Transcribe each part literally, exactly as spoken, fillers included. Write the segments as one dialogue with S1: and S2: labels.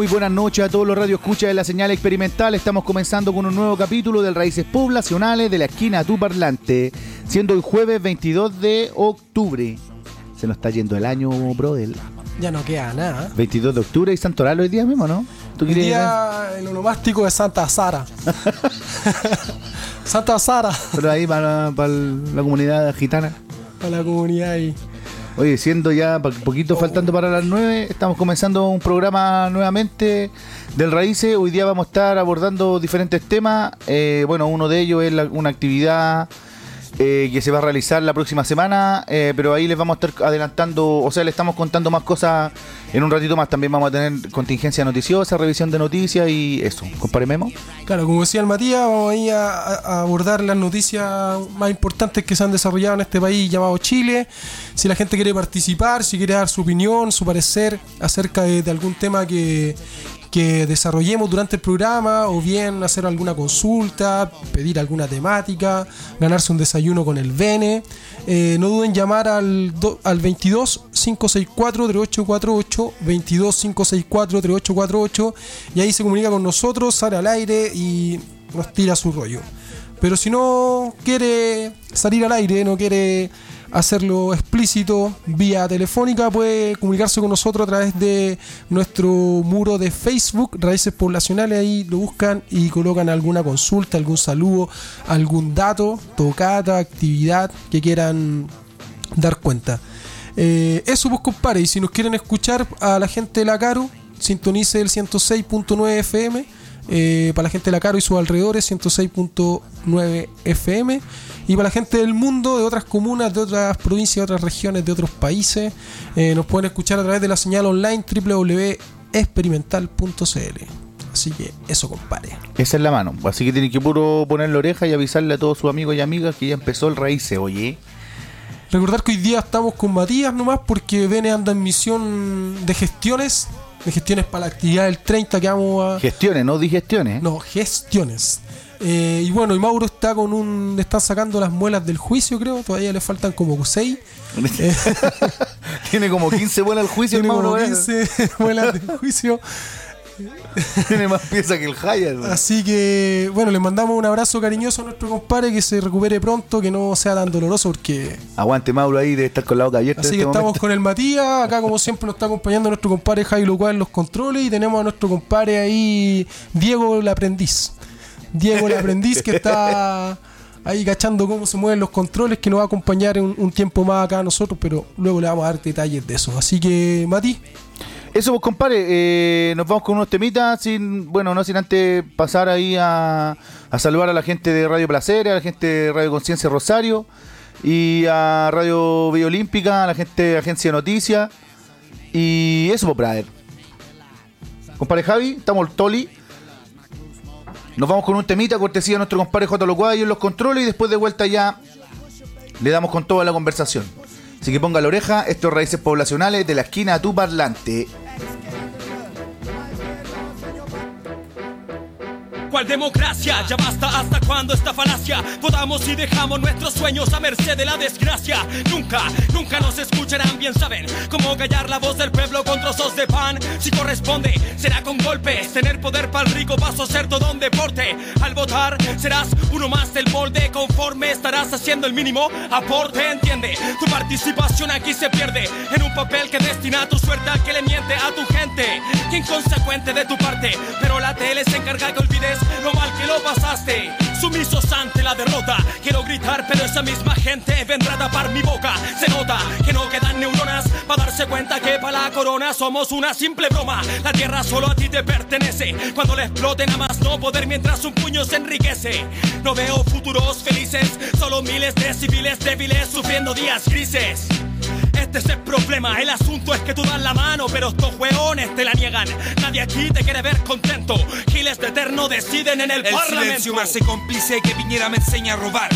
S1: Muy buenas noches a todos los radioescuchas de la señal experimental. Estamos comenzando con un nuevo capítulo del Raíces Poblacionales de la esquina a tu parlante, siendo el jueves veintidós de octubre. Se nos está yendo el año, brother.
S2: Ya no queda nada.
S1: veintidós de octubre y Santoral hoy día mismo, ¿no?
S2: ¿Tú hoy día el onomástico de Santa Sara. Santa Sara.
S1: Pero ahí para, para la comunidad gitana.
S2: Para la comunidad ahí.
S1: Oye, siendo ya un poquito oh. faltando para las nueve, estamos comenzando un programa nuevamente del Raíces. Hoy día vamos a estar abordando diferentes temas. Eh, bueno, uno de ellos es la, una actividad eh, que se va a realizar la próxima semana, eh, pero ahí les vamos a estar adelantando, o sea, les estamos contando más cosas en un ratito más. También vamos a tener contingencia noticiosa, revisión de noticias y eso. Compadre Memo.
S2: Claro, como decía el Matías, vamos a ir a, a abordar las noticias más importantes que se han desarrollado en este país llamado Chile. Si la gente quiere participar, si quiere dar su opinión, su parecer acerca de, de algún tema que, que desarrollemos durante el programa, o bien hacer alguna consulta, pedir alguna temática, ganarse un desayuno con el Bene, eh, no duden en llamar al, do, al veintidós, cinco sesenta y cuatro, treinta y ocho cuarenta y ocho, veintidós, cinco sesenta y cuatro, treinta y ocho cuarenta y ocho, y ahí se comunica con nosotros, sale al aire y nos tira su rollo. Pero si no quiere salir al aire, no quiere hacerlo explícito vía telefónica, puede comunicarse con nosotros a través de nuestro muro de Facebook, Raíces Poblacionales. Ahí lo buscan y colocan alguna consulta, algún saludo, algún dato, tocata, actividad que quieran dar cuenta. Eh, eso pues, compadre, y si nos quieren escuchar a la gente de La Caro, sintonice el ciento seis punto nueve F M. Eh, para la gente de La Caro y sus alrededores, ciento seis punto nueve F M. Y para la gente del mundo, de otras comunas, de otras provincias, de otras regiones, de otros países, eh, nos pueden escuchar a través de la señal online doble u doble u doble u punto experimental punto c l. Así que eso, compadre.
S1: Esa es la mano. Así que tienen que puro poner la oreja y avisarle a todos sus amigos y amigas que ya empezó el Raíces, oye.
S2: Recordar que hoy día estamos con Matías nomás, porque Bene anda en misión de gestiones. De gestiones para la actividad del treinta que vamos a...
S1: Gestiones, no digestiones.
S2: No, gestiones. Eh, y bueno, y Mauro está con un... Le están sacando las muelas del juicio, creo. Todavía le faltan como seis. eh,
S1: Tiene como quince muelas del juicio.
S2: Tiene
S1: Mauro,
S2: como quince muelas del juicio.
S1: Tiene más pieza que el Hayat.
S2: Así que, bueno, le mandamos un abrazo cariñoso a nuestro compadre, que se recupere pronto, que no sea tan doloroso, porque...
S1: Aguante Mauro ahí, debe estar con la boca abierta.
S2: Así
S1: que
S2: este
S1: estamos
S2: momento. Con el Matías, acá como siempre nos está acompañando nuestro compadre Jairo Cuadra en los controles, y tenemos a nuestro compadre ahí, Diego el aprendiz. Diego el aprendiz, que está ahí cachando cómo se mueven los controles, que nos va a acompañar un, un tiempo más acá a nosotros, pero luego le vamos a dar detalles de eso. Así que, Mati...
S1: Eso, pues, compadre, eh, nos vamos con unos temitas, sin, bueno, no sin antes pasar ahí a, a saludar a la gente de Radio Placer, a la gente de Radio Conciencia Rosario y a Radio Villa Olímpica, a la gente de Agencia de Noticias. Y eso, pues, brother. Compadre Javi, estamos el Toli. Nos vamos con un temita, cortesía de nuestro compadre J. Locuayo en los controles, y después de vuelta ya le damos con toda la conversación. Así que ponga la oreja, estos Raíces Poblacionales de la esquina a tu parlante.
S3: ¿Cuál democracia? Ya basta, ¿hasta cuándo esta falacia? Votamos y dejamos nuestros sueños a merced de la desgracia. Nunca, nunca nos escucharán, bien saben cómo callar la voz del pueblo con trozos de pan. Si corresponde, será con golpes. Tener poder pa'l rico, paso a ser todo un deporte. Al votar, serás uno más del molde. Conforme estarás haciendo el mínimo aporte, entiende. Tu participación aquí se pierde en un papel que destina tu suerte al que le miente a tu gente. Que inconsecuente de tu parte, pero la tele se encarga que olvides lo mal que lo pasaste. Sumisos ante la derrota, quiero gritar, pero esa misma gente vendrá a tapar mi boca. Se nota que no quedan neuronas para darse cuenta que para la corona somos una simple broma. La tierra solo a ti te pertenece. Cuando le exploten a más no poder, mientras un puño se enriquece. No veo futuros felices, solo miles de civiles débiles sufriendo días grises. Este es el problema, el asunto es que tú das la mano, pero estos hueones te la niegan. Nadie aquí te quiere ver contento. Giles de eterno deciden en el, el parlamento. El silencio me hace cómplice, que Piñera me enseña a robar. Multi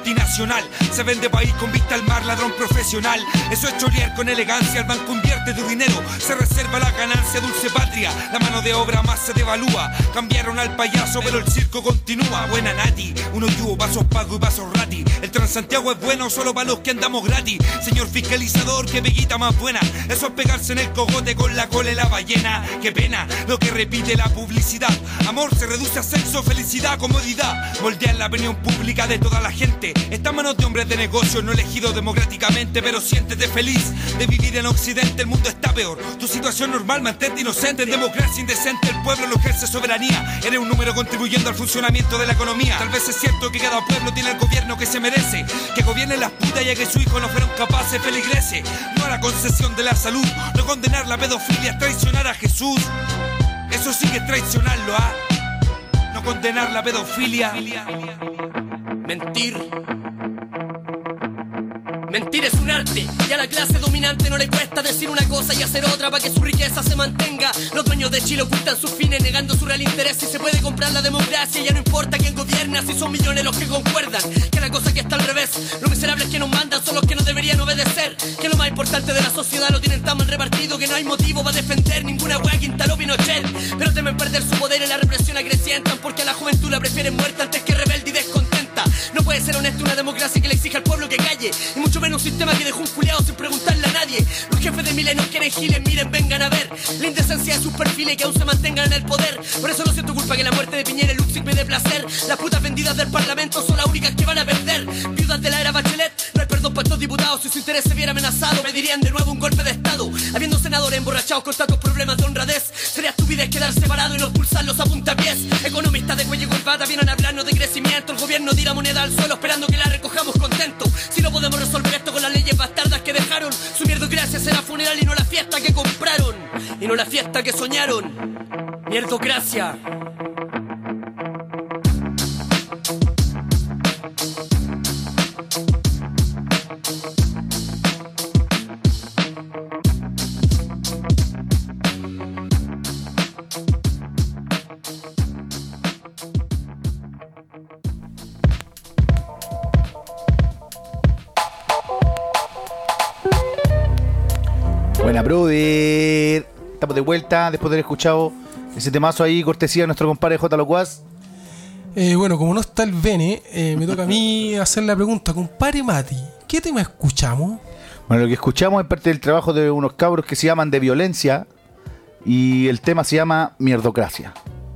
S3: multinacional. Se vende país con vista al mar, ladrón profesional. Eso es chorear con elegancia. El banco invierte tu dinero, se reserva la ganancia. Dulce patria, la mano de obra más se devalúa. Cambiaron al payaso, pero el circo continúa. Buena Nati, uno tuvo pasos pago y pasos rati. El Transantiago es bueno solo para los que andamos gratis. Señor fiscalizador, qué peguita más buena. Eso es pegarse en el cogote con la cola y la ballena. Qué pena lo que repite la publicidad. Amor se reduce a sexo, felicidad, comodidad. Moldean la opinión pública de toda la gente. Está en manos de hombres de negocios no elegidos democráticamente. Pero siéntete feliz de vivir en Occidente. El mundo está peor, tu situación normal, mantente inocente. En democracia indecente el pueblo no ejerce soberanía. Eres un número contribuyendo al funcionamiento de la economía. Tal vez es cierto que cada pueblo tiene el gobierno que se merece, que gobierne las putas ya que sus hijos no fueron capaces. Feligrese, no a la concesión de la salud. No condenar la pedofilia, traicionar a Jesús. Eso sí que es traicionarlo, ¿ah? No condenar la pedofilia. Mentir. Mentir es un arte, y a la clase dominante no le cuesta decir una cosa y hacer otra para que su riqueza se mantenga. Los dueños de Chile ocultan sus fines negando su real interés. Si se puede comprar la democracia, ya no importa quién gobierna, si son millones los que concuerdan que la cosa que está al revés. Los miserables que nos mandan son los que no deberían obedecer, que lo más importante de la sociedad lo tienen tan mal repartido que no hay motivo para defender ninguna wea que instaló Pinochet. Pero temen perder su poder y la represión acrecientan, porque a la juventud la prefieren muerta antes que rebelde y descontenta. No puede ser honesta una democracia que le exija al pueblo que calle, y mucho menos un sistema que dejó un culiao sin preguntarle a nadie. Los jefes de milenios quieren giles, miren, vengan a ver la indecencia de sus perfiles que aún se mantengan en el poder. Por eso no siento culpa que la muerte de Piñera y Luxig me dé placer. Las putas vendidas del parlamento son las únicas que van a perder. Viudas de la era Bachelet, no hay perdón para estos diputados. Si su interés se viera amenazado, pedirían de nuevo un golpe de estado. Habiendo senadores emborrachados con tantos problemas de honradez, sería estupidez quedar separado y no expulsarlos a puntapiés. Economistas de cuello y corbata vienen a hablarnos de crecimiento. El gobierno tira moneda al suelo esperando que la recojamos contentos. Si no podemos resolver esto con las leyes bastardas que dejaron, su mierdocracia será funeral y no la fiesta que compraron, y no la fiesta que soñaron. Mierdocracia.
S1: Buena, brother. Estamos de vuelta después de haber escuchado ese temazo ahí, cortesía de nuestro compadre J. Locuaz.
S2: Eh, bueno, como no está el Bene, eh, me toca a mí hacer la pregunta. Compadre Mati, ¿qué tema escuchamos?
S1: Bueno, lo que escuchamos es parte del trabajo de unos cabros que se llaman De Violencia, y el tema se llama Mierdocracia.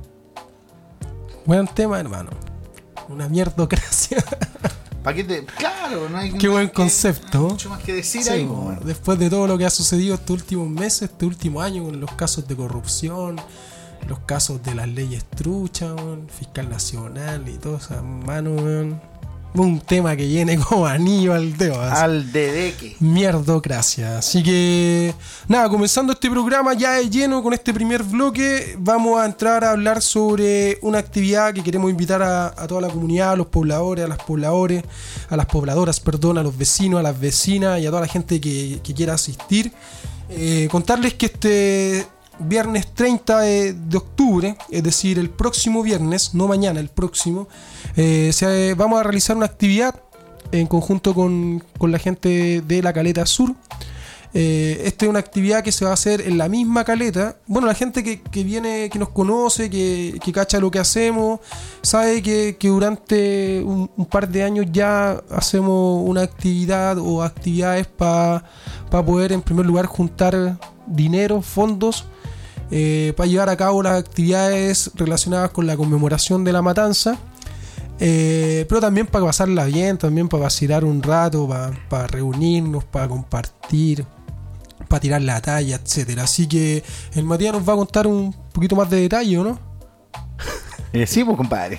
S2: Buen tema, hermano. Una mierdocracia.
S1: ¿Para qué te...? Claro, no hay...
S2: Qué buen concepto.
S1: No hay mucho más que decir
S2: sí,
S1: ahí.
S2: bueno, después de todo lo que ha sucedido estos últimos meses, este último año, con los casos de corrupción, los casos de las leyes truchas, man, fiscal nacional y todo eso, mano, man. Un tema que viene como anillo al dedo. Así.
S1: Al dedeque.
S2: Mierdocracia. Así que, nada, comenzando este programa ya de lleno con este primer bloque, vamos a entrar a hablar sobre una actividad que queremos invitar a, a toda la comunidad, a los pobladores, a las pobladores, a las pobladoras, perdón, a los vecinos, a las vecinas y a toda la gente que, que quiera asistir. Eh, contarles que este viernes treinta de, de octubre, es decir, el próximo viernes, no mañana, el próximo, eh, se, vamos a realizar una actividad en conjunto con, con la gente de la Caleta Sur. Eh, esta es una actividad que se va a hacer en la misma caleta. Bueno, la gente que, que viene, que nos conoce, que, que cacha lo que hacemos, sabe que, que durante un, un par de años ya hacemos una actividad o actividades para pa poder en primer lugar juntar dinero, fondos, eh, para llevar a cabo las actividades relacionadas con la conmemoración de la matanza. Eh, pero también para pasarla bien, también para vacilar un rato, para, para reunirnos, para compartir, para tirar la talla, etcétera. Así que el Matías nos va a contar un poquito más de detalle, ¿o no?
S1: Eh, sí, pues, compadre.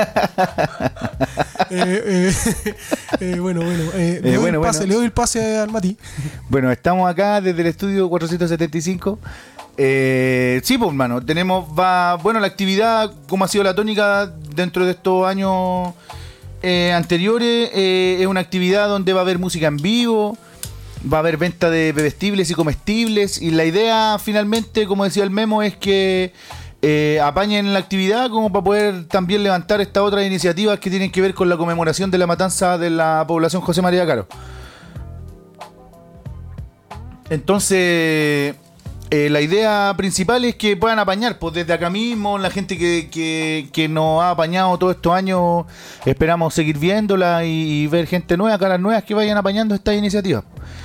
S2: eh, eh, eh, bueno, bueno, eh, le,
S1: eh,
S2: doy
S1: bueno,
S2: el pase,
S1: bueno.
S2: le doy el pase al Mati.
S1: Bueno, estamos acá desde el estudio cuatrocientos setenta y cinco. Eh, sí, pues, hermano, tenemos, va, bueno, la actividad, como ha sido la tónica dentro de estos años eh, anteriores, eh, es una actividad donde va a haber música en vivo, va a haber venta de bebestibles y comestibles, y la idea finalmente, como decía el Memo, es que eh, apañen la actividad como para poder también levantar estas otras iniciativas que tienen que ver con la conmemoración de la matanza de la población José María Caro. Entonces, eh, la idea principal es que puedan apañar, pues desde acá mismo, la gente que, que, que nos ha apañado todos estos años, esperamos seguir viéndola y, y ver gente nueva, caras nuevas que vayan apañando estas iniciativas.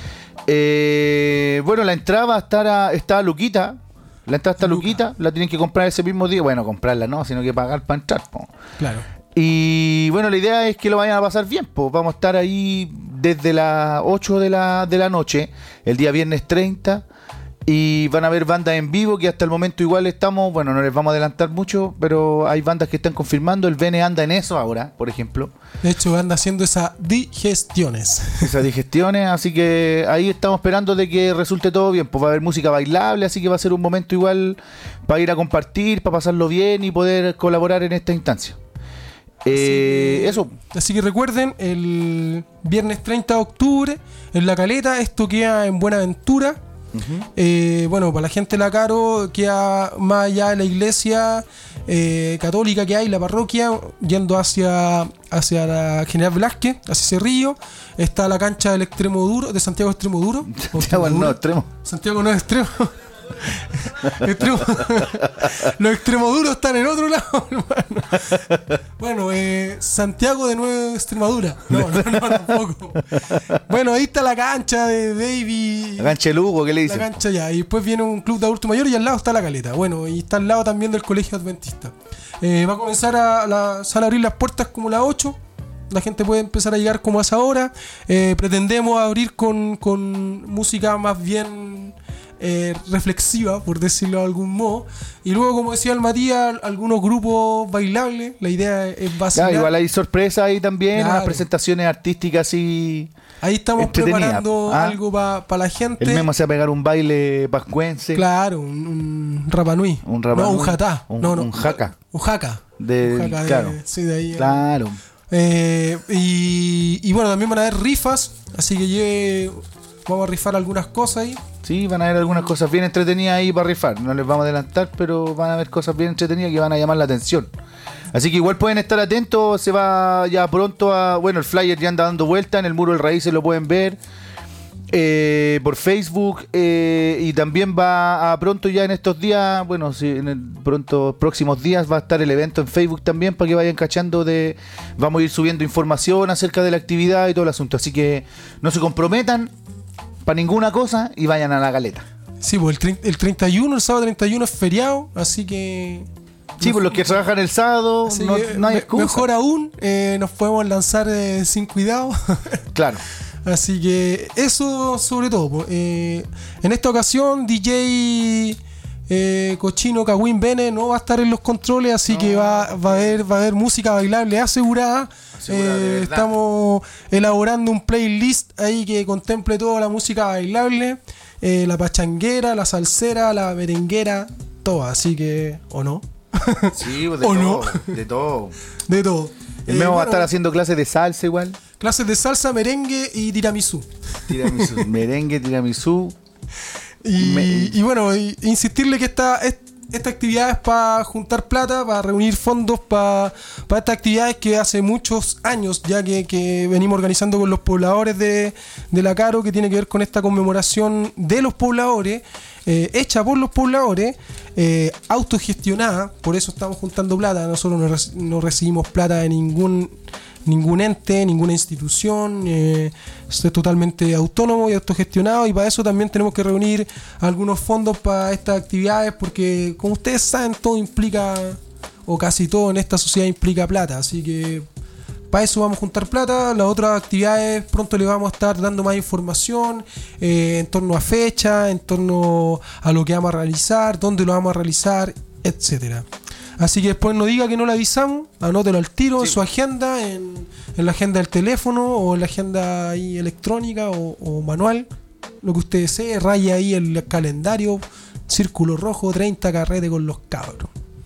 S1: Eh, bueno, la entrada va a estar a, está a Luquita. La entrada está a Luquita, la tienen que comprar ese mismo día. Bueno, comprarla no, sino que pagar para entrar, po.
S2: Claro.
S1: Y bueno, la idea es que lo vayan a pasar bien, pues vamos a estar ahí desde las ocho de la, de la noche, el día viernes treinta, y van a haber bandas en vivo que hasta el momento igual estamos, bueno, no les vamos a adelantar mucho, pero hay bandas que están confirmando, el Bene anda en eso ahora, por ejemplo.
S2: De hecho, anda haciendo esas digestiones.
S1: Esas digestiones, así que ahí estamos esperando de que resulte todo bien, pues va a haber música bailable, así que va a ser un momento igual para ir a compartir, para pasarlo bien y poder colaborar en esta instancia. Eh,
S2: así que,
S1: eso.
S2: Así que recuerden, el viernes treinta de octubre en La Caleta, esto queda en Buenaventura. Uh-huh. Eh, bueno, para la gente de La Caro queda más allá de la iglesia eh, católica que hay, la parroquia, yendo hacia, hacia la General Velázquez, hacia Cerrillo, está la cancha del Extremo Duro, de Santiago Extremo Duro.
S1: Santiago no, extremo.
S2: Santiago no es extremo. Extremo. Los extremos duros están en otro lado, hermano. Bueno, eh, Santiago de Nueva Extremadura. No, no, no, tampoco. Bueno, ahí está la cancha de Baby.
S1: La cancha de Lugo, ¿qué le dicen?
S2: La cancha ya. Y después viene un club de adultos mayores y al lado está la Caleta. Bueno, y está al lado también del Colegio Adventista. Eh, va a comenzar a la sala a abrir las puertas como las ocho. La gente puede empezar a llegar como a esa hora. Eh, pretendemos abrir con, con música más bien eh, reflexiva, por decirlo de algún modo. Y luego, como decía el Matías, algunos grupos bailables. La idea es vacilar.
S1: Ya, igual hay sorpresas ahí también,
S2: claro.
S1: Unas presentaciones artísticas y
S2: ahí estamos preparando ¿Ah? algo para pa la gente.
S1: El Memo se va a pegar un baile pascuense.
S2: Claro, un, un Rapanui.
S1: Un Rapanui.
S2: No, un jatá.
S1: Un,
S2: no, no,
S1: un jaca.
S2: Un jaca.
S1: De,
S2: un jaca
S1: claro.
S2: De, sí, de ahí.
S1: Claro.
S2: Eh, y, y bueno, también van a haber rifas, así que lleve, vamos a rifar algunas cosas ahí.
S1: Sí, van a haber algunas cosas bien entretenidas ahí para rifar. No les vamos a adelantar, pero van a haber cosas bien entretenidas que van a llamar la atención. Así que igual pueden estar atentos. Se va ya pronto a... Bueno, el flyer ya anda dando vuelta. En el Muro del Raíz se lo pueden ver eh, por Facebook. Eh, y también va a pronto ya en estos días, bueno, si en el pronto próximos días va a estar el evento en Facebook también para que vayan cachando de... Vamos a ir subiendo información acerca de la actividad y todo el asunto. Así que no se comprometan para ninguna cosa y vayan a La Caleta.
S2: Sí, pues el, el treinta y uno, el sábado treinta y uno es feriado, así que...
S1: Sí, por los que trabajan el sábado, no, no hay excusa.
S2: Mejor aún, eh, nos podemos lanzar eh, sin cuidado.
S1: Claro.
S2: Así que eso sobre todo. Eh, en esta ocasión, D J eh, Cochino Kawin Bene no va a estar en los controles, así no. que va, va, a haber, va a haber música bailable asegurada. Eh, estamos elaborando un playlist ahí que contemple toda la música bailable, eh, la pachanguera, la salsera, la merenguera, toda, así que, ¿o no?
S1: Sí, pues de
S2: ¿O
S1: todo,
S2: no?
S1: de todo.
S2: De todo.
S1: El Memo eh, va bueno, a estar haciendo clases de salsa igual.
S2: Clases de salsa, merengue y tiramisú.
S1: Tiramisú, merengue, tiramisú.
S2: Y,
S1: Me...
S2: y bueno, y insistirle que esta, esta actividad es para juntar plata, para reunir fondos para, para estas actividades que hace muchos años ya que, que venimos organizando con los pobladores de, de La Caro, que tiene que ver con esta conmemoración de los pobladores, eh, hecha por los pobladores, eh, autogestionada. Por eso estamos juntando plata. Nosotros no, rec- no recibimos plata de ningún ningún ente, ninguna institución. Eh, esto es totalmente autónomo y autogestionado, y para eso también tenemos que reunir algunos fondos para estas actividades, porque como ustedes saben, todo implica, o casi todo en esta sociedad implica plata, así que para eso vamos a juntar plata. Las otras actividades pronto les vamos a estar dando más información eh, en torno a fecha, en torno a lo que vamos a realizar, dónde lo vamos a realizar, etcétera. Así que después no diga que no le avisamos, anótelo al tiro, sí, en su agenda, en, en la agenda del teléfono o en la agenda ahí electrónica o, o manual, lo que usted desee, raya ahí el calendario, círculo rojo, treinta carrete con los cabros.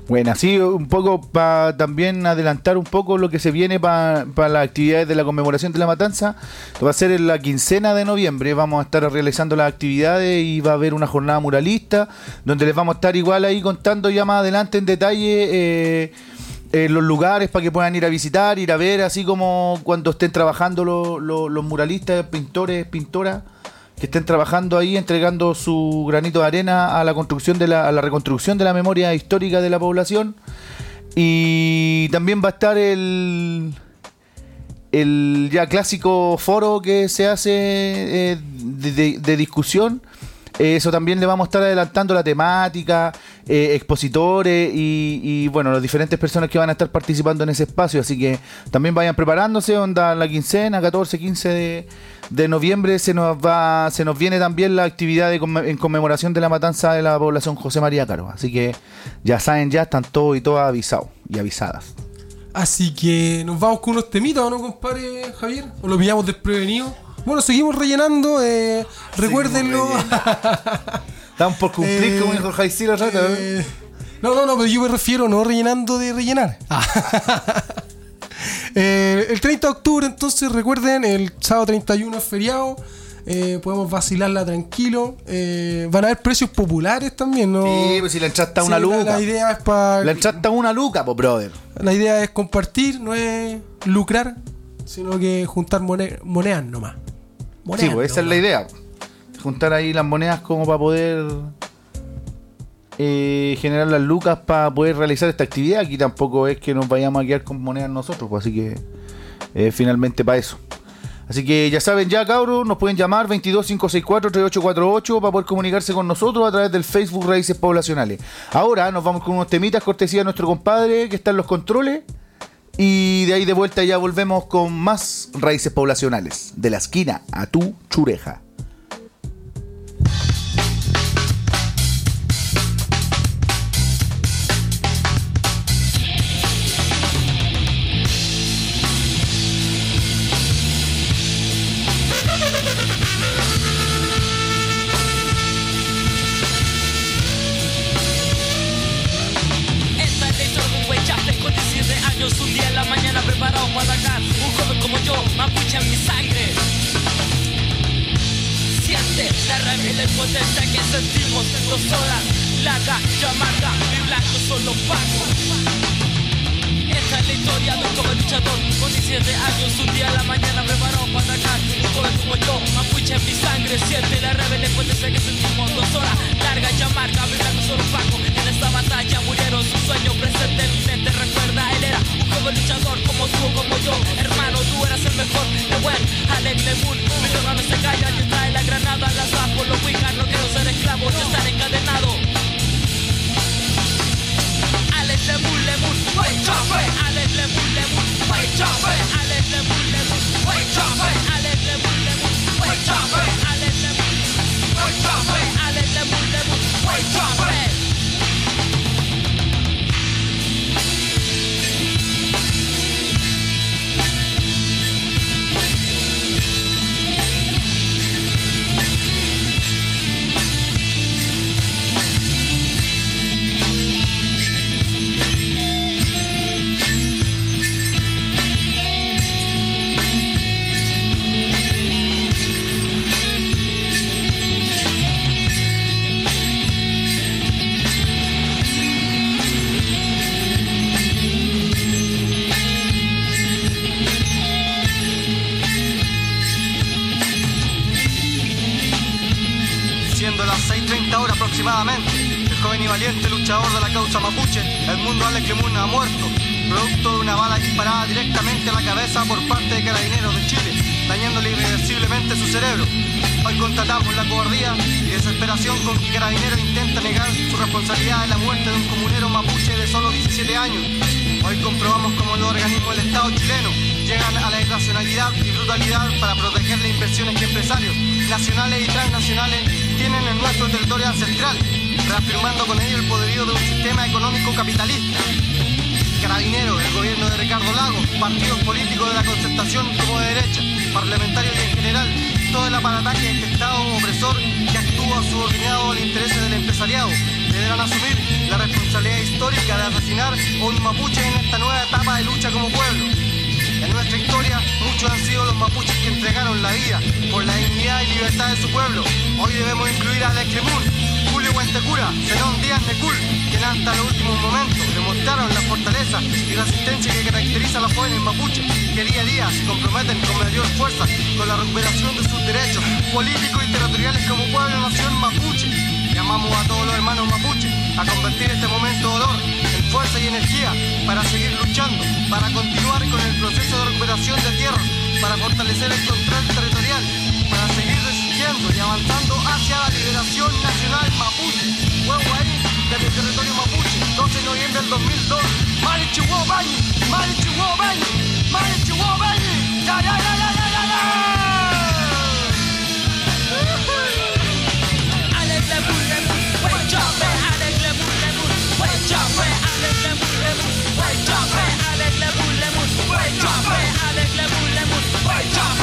S1: Bueno, así un poco para también adelantar un poco lo que se viene para pa las actividades de la conmemoración de la matanza. Va a ser en la quincena de noviembre, vamos a estar realizando las actividades y va a haber una jornada muralista donde les vamos a estar igual ahí contando ya más adelante en detalle eh, eh, los lugares para que puedan ir a visitar, ir a ver, así como cuando estén trabajando lo, lo, los muralistas, pintores, pintoras que estén trabajando ahí, entregando su granito de arena a la construcción de la, a la reconstrucción de la memoria histórica de la población. Y también va a estar el el ya clásico foro que se hace eh, de, de, de discusión. Eso también le vamos a estar adelantando la temática, eh, expositores y, y bueno, las diferentes personas que van a estar participando en ese espacio. Así que también vayan preparándose, onda la quincena, catorce, quince de, de noviembre se nos va, se nos viene también la actividad de, en conmemoración de la matanza de la población José María Caro. Así que ya saben, ya están todos y todas avisados y avisadas.
S2: Así que nos vamos con unos temitas, ¿o no, compadre Javier? ¿O lo pillamos desprevenido? Bueno, seguimos rellenando, eh, recuérdenlo.
S1: Estamos por cumplir, eh, como dijo Jaicilo Rata.
S2: Eh, no, no, no, pero yo me refiero no rellenando de rellenar. Ah. eh, el treinta de octubre, entonces, recuerden, el sábado treinta y uno es feriado. Eh, podemos vacilarla tranquilo. Eh, van a haber precios populares también, ¿no?
S1: Sí, pues si la entrada está sí, una luca.
S2: La, la idea es para.
S1: La entrada está una luca, pues, brother.
S2: La idea es compartir, no es lucrar, sino que juntar moned- monedas nomás.
S1: Monedas, sí, pues esa nomás. Es la idea. Juntar ahí las monedas como para poder eh, generar las lucas para poder realizar esta actividad. Aquí tampoco es que nos vayamos a quedar con monedas nosotros, pues, así que eh, finalmente para eso. Así que ya saben, ya cabros, nos pueden llamar veintidós, cinco seis cuatro, treinta y ocho cuarenta y ocho para poder comunicarse con nosotros a través del Facebook Raíces Poblacionales. Ahora nos vamos con unos temitas cortesía de nuestro compadre que está en los controles. Y de ahí de vuelta ya volvemos con más Raíces Poblacionales. De la esquina a tu chureja.
S3: Un día en la mañana preparado para atacar. Un joven como yo, mapuche en mi sangre. Siente la rabia y la impotencia que sentimos. Dos horas, larga y amarga. Mi blanco son los pagos. Esta es la historia de un joven luchador con diecisiete años, un día en la mañana preparado para atacar. Un joven como yo, mapuche en mi sangre. Siente la rabia y la impotencia que sentimos. Dos horas, larga y amarga. Mi blanco son los pagos. En esta batalla murieron sus sueños. Presente en mi mente recuerda, él era un joven luchador como tú o como yo. Hermano, tú eras el mejor. De buen, Alec Lemun. Mi hermano se calla y está en la granada. Las vas por los Wiccan. No quiero ser esclavo y estar encadenado. Alex Lemun, Lemun, wait, chopper. Alex Lemun, Lemun, wait, chopper. Alex Lemun, Lemun, wait, chopper. Alex Lemun, Lemun, wait, chopper. Alex Lemun, wait, chopper. Alex Lemun, Lemun, wait, chopper.
S4: Aproximadamente, el joven y valiente luchador de la causa mapuche, Edmundo Alex Lemun, ha muerto, producto de una bala disparada directamente a la cabeza por parte de Carabineros de Chile, dañándole irreversiblemente su cerebro. Hoy constatamos la cobardía y desesperación con que Carabineros intenta negar su responsabilidad en la muerte de un comunero mapuche de solo diecisiete años. Hoy comprobamos cómo los organismos del Estado chileno llegan a la irracionalidad y brutalidad para proteger las inversiones que empresarios nacionales y transnacionales tienen en nuestro territorio ancestral, reafirmando con ello el poderío de un sistema económico capitalista. Carabineros, el gobierno de Ricardo Lagos, partidos políticos de la concertación como de derecha, parlamentarios y en general, todo el aparataje de este Estado opresor que actúa subordinado a los intereses del empresariado, deberán asumir la responsabilidad histórica de asesinar a un mapuche en esta nueva etapa de lucha como pueblo. En nuestra historia, muchos han sido los mapuches que entregaron la vida por la dignidad y libertad de su pueblo. Hoy debemos incluir a Alex Lemun, Julio Huentecura, Zenón Díaz Necul, quien hasta los últimos momentos demostraron la fortaleza y resistencia que caracteriza a los jóvenes mapuches, que día a día se comprometen con mayor fuerza con la recuperación de sus derechos políticos y territoriales como pueblo-nación mapuche. Llamamos a todos los hermanos mapuches a convertir este momento de dolor en fuerza y energía para seguir luchando, para continuar con el proceso de recuperación de tierras, para fortalecer el control territorial, para seguir resistiendo y avanzando hacia la liberación nacional mapuche. Huehuaí, desde el territorio mapuche, doce de noviembre del dos mil dos. Marichihuabañi, Marichihuabañi, Marichihuabañi, ya, ya, ya, ya, ya, ya, ya. Alex Lemun, Lemun, wake up, Alex Lemun, Lemun, wake up, Alex Lemun, Lemun, wake up, Alex Lemun, Lemun, wake up, Alex Lemun, Lemun, wake up.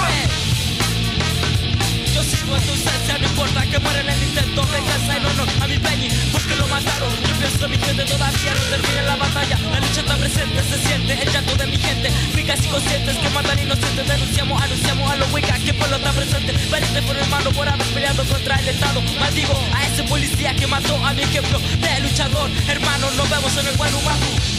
S4: Yo sigo en tu esencia, no importa que muera en el intento. Venganza en honor a mi Peñi, porque lo mataron. Yo pienso mi gente todavía no termina la batalla. La lucha está presente, se siente el llanto de mi gente. Ricas y conscientes que matan inocentes. Denunciamos, anunciamos a los huicas que el pueblo está presente. Valiente por hermano por haber peleado contra el Estado. Maldigo a ese policía que mató a mi ejemplo de luchador. Hermano, nos vemos en el buen humano.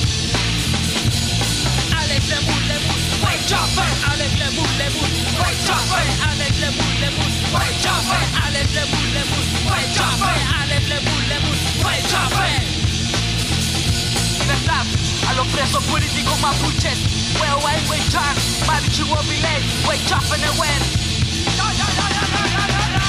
S4: Alex Lemun, Lemun, wake up, Alex Lemun, Lemun, wake up, Alex Lemun, Lemun, wake up, Alex Lemun, Lemun, wake up, Alex Lemun, Lemun, wake up. Verdad a los presos políticos mapuches. Well, I wake up, Marichihuabilé, wake up in the wind. Ya, ya, ya, ya, ya, ya, ya, ya.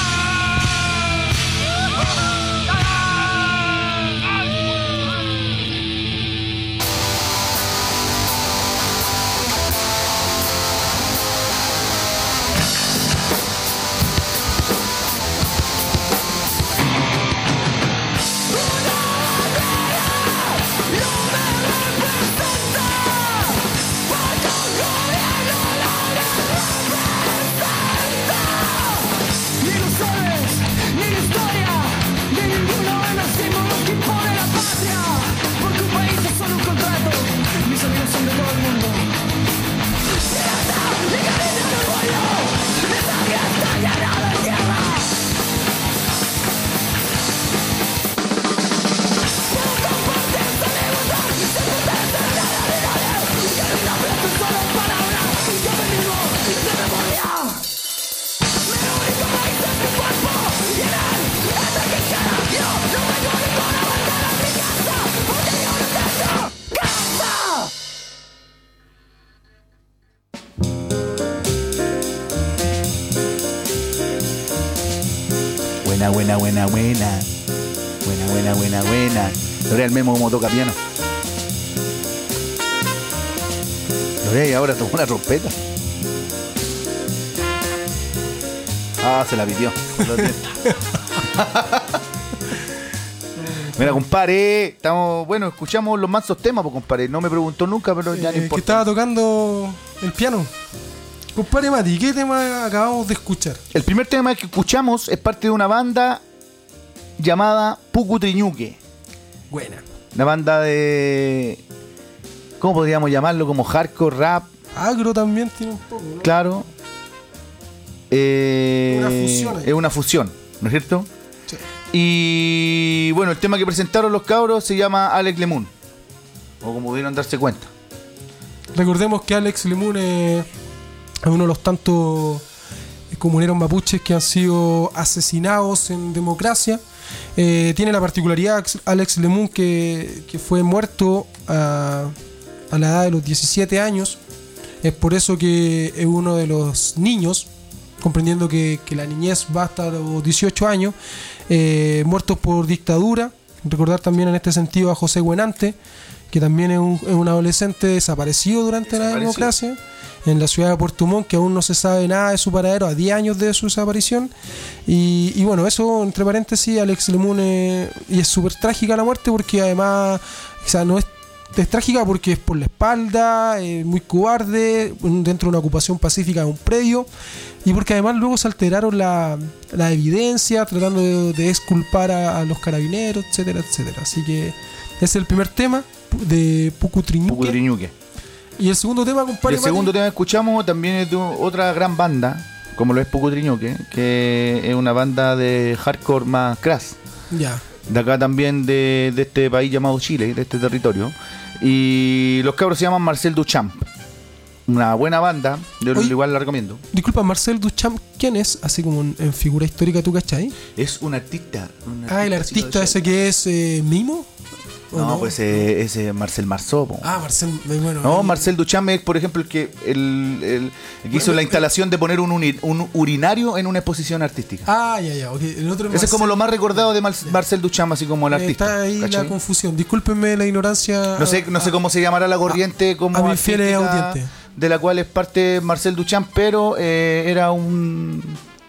S1: Buena, buena, buena, buena. Buena, buena, buena, buena. Lorea el Memo como toca piano. Lorea y ahora tomó una trompeta. Ah, se la pidió. Mira, compadre, estamos, bueno, escuchamos los mansos temas, pues, compadre. No me preguntó nunca, pero ya no
S2: Eh,
S1: importa.
S2: que estaba tocando el piano. Compadre Mati, ¿qué tema acabamos de escuchar?
S1: El primer tema que escuchamos es parte de una banda llamada Puku Triñuque.
S2: Buena.
S1: Una banda de... ¿Cómo podríamos llamarlo? Como hardcore, rap.
S2: Agro también tiene un poco, ¿no?
S1: Claro. Eh,
S2: Una fusión ahí.
S1: Es una fusión, ¿no es cierto?
S2: Sí.
S1: Y bueno, el tema que presentaron los cabros se llama Alex Lemun. O como pudieron darse cuenta.
S2: Recordemos que Alex Lemun es uno de los tantos comuneros mapuches que han sido asesinados en democracia. Eh, tiene la particularidad Alex Lemun que, que fue muerto a, a la edad de los diecisiete años. Es por eso que es uno de los niños, comprendiendo que, que la niñez va hasta los dieciocho años, eh, muertos por dictadura. Recordar también en este sentido a José Buenante, que también es un, es un adolescente desaparecido durante la democracia en la ciudad de Puerto Montt, que aún no se sabe nada de su paradero a diez años de su desaparición. Y, y bueno, eso entre paréntesis, Alex Lemun, eh, y es súper trágica la muerte, porque además, o sea, no es, es trágica porque es por la espalda, eh, muy cobarde, dentro de una ocupación pacífica de un predio, y porque además luego se alteraron la, la evidencia, tratando de, de exculpar a, a los carabineros, etcétera, etcétera. Así que Es el primer tema de Pucutriñuque.
S1: Pucutriñuque.
S2: Y el segundo tema, compadre.
S1: El segundo tema que escuchamos también es de otra gran banda, como lo es Pucutriñuque, que es una banda de hardcore más crass.
S2: Ya.
S1: De acá también, de, de este país llamado Chile, de este territorio. Y los cabros se llaman Marcel Duchamp. Una buena banda, yo
S2: Oye,
S1: igual la recomiendo.
S2: Disculpa, Marcel Duchamp, ¿quién es? Así como en, en figura histórica, ¿tú cachai?
S1: Es un artista. Un
S2: Ah, el artista ese que es eh, Mimo.
S1: No, no, pues ese es eh, Marcel Marceau. Po.
S2: Ah, Marcel, bueno.
S1: No,
S2: ahí.
S1: Marcel Duchamp es, por ejemplo, el que, el, el, el que hizo
S2: Bueno,
S1: la instalación de poner un, uni, un urinario en una exposición artística.
S2: Ah, ya, ya. Okay. El otro es
S1: Ese es como
S2: Marcel-
S1: lo más recordado de Mar Marcel Duchamp, así como el
S2: Eh,
S1: artista.
S2: Está ahí
S1: ¿cachai?
S2: la confusión. Discúlpenme la ignorancia.
S1: No sé, no sé cómo se llamará la corriente como
S2: a mis fieles
S1: artística
S2: audientes.
S1: de la cual es parte Marcel Duchamp, pero eh, era un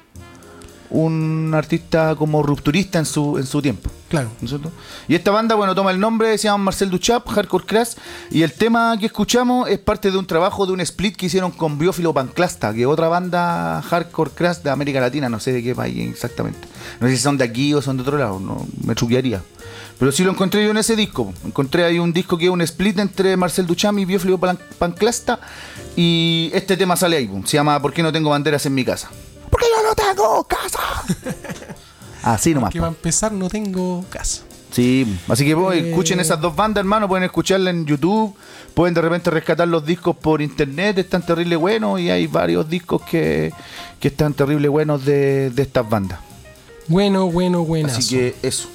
S1: un artista como rupturista en su en su tiempo.
S2: Claro.
S1: ¿No es cierto? Y esta banda, bueno, toma el nombre, se llama Marcel Duchamp, Hardcore Crash, y el tema que escuchamos es parte de un trabajo de un split que hicieron con Biófilo Panclasta, que es otra banda Hardcore Crash de América Latina, no sé de qué país exactamente. No sé si son de aquí o son de otro lado, no me truquearía. Pero sí lo encontré yo en ese disco. Encontré ahí un disco que es un split entre Marcel Duchamp y Biófilo Panclasta, y este tema sale ahí, se llama ¿Por qué no tengo banderas en mi casa? Porque yo no tengo casa. Así nomás.
S2: Que para empezar no tengo casa.
S1: Sí, así que pues,
S2: Eh.
S1: escuchen esas dos bandas, hermano. Pueden escucharla en YouTube, pueden de repente rescatar los discos por internet, están terrible buenos. Y hay varios discos que, que están terrible buenos de, de estas bandas.
S2: Bueno, bueno, buenazo.
S1: Así que eso.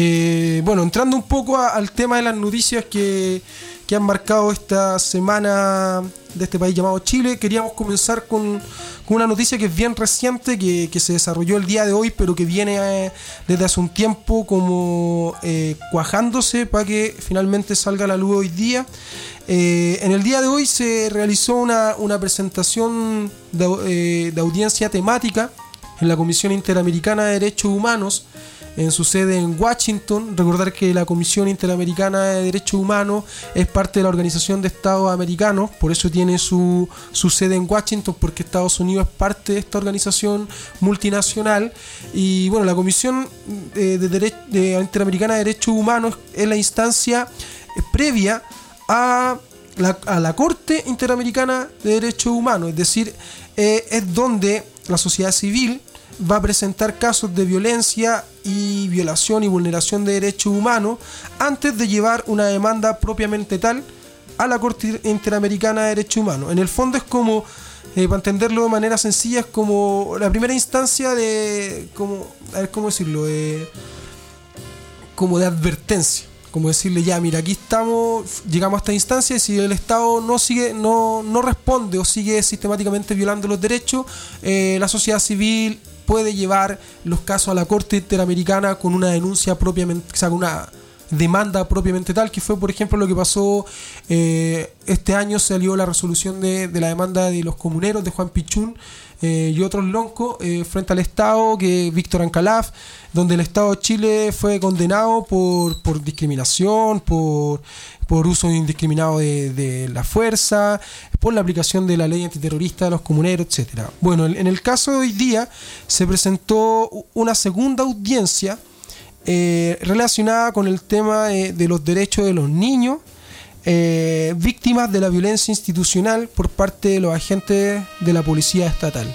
S2: Eh, bueno, entrando un poco a- al tema de las noticias que, que han marcado esta semana de este país llamado Chile, queríamos comenzar con, con una noticia que es bien reciente, que, que se desarrolló el día de hoy, pero que viene eh, desde hace un tiempo como eh, cuajándose para que finalmente salga a la luz hoy día. Eh, en el día de hoy se realizó una, una presentación de, eh, de audiencia temática en la Comisión Interamericana de Derechos Humanos, en su sede en Washington. Recordar que la Comisión Interamericana de Derechos Humanos es parte de la Organización de Estados Americanos, por eso tiene su, su sede en Washington, porque Estados Unidos es parte de esta organización multinacional. Y bueno, la Comisión de, de Dere- de Interamericana de Derechos Humanos es la instancia eh, previa a la, a la Corte Interamericana de Derechos Humanos, es decir, eh, es donde la sociedad civil va a presentar casos de violencia y violación y vulneración de derechos humanos antes de llevar una demanda propiamente tal a la Corte Interamericana de Derechos Humanos. En el fondo es como, eh, para entenderlo de manera sencilla, es como la primera instancia de, como, a ver cómo decirlo, de, como de advertencia. Como decirle, ya, mira, aquí estamos, llegamos a esta instancia, y si el Estado no sigue, no, no responde o sigue sistemáticamente violando los derechos, eh, la sociedad civil puede llevar los casos a la Corte Interamericana con una denuncia propiamente, o sea, con una demanda propiamente tal, que fue, por ejemplo, lo que pasó eh, este año. Salió la resolución de, de la demanda de los comuneros, de Juan Pichún eh, y otros loncos eh, frente al Estado, que Víctor Ancalaf, donde el Estado de Chile fue condenado por, por discriminación, por, por uso indiscriminado de, de la fuerza, por la aplicación de la ley antiterrorista de los comuneros, etcétera. Bueno, en el caso de hoy día se presentó una segunda audiencia eh, relacionada con el tema de, de los derechos de los niños eh, víctimas de la violencia institucional por parte de los agentes de la policía estatal.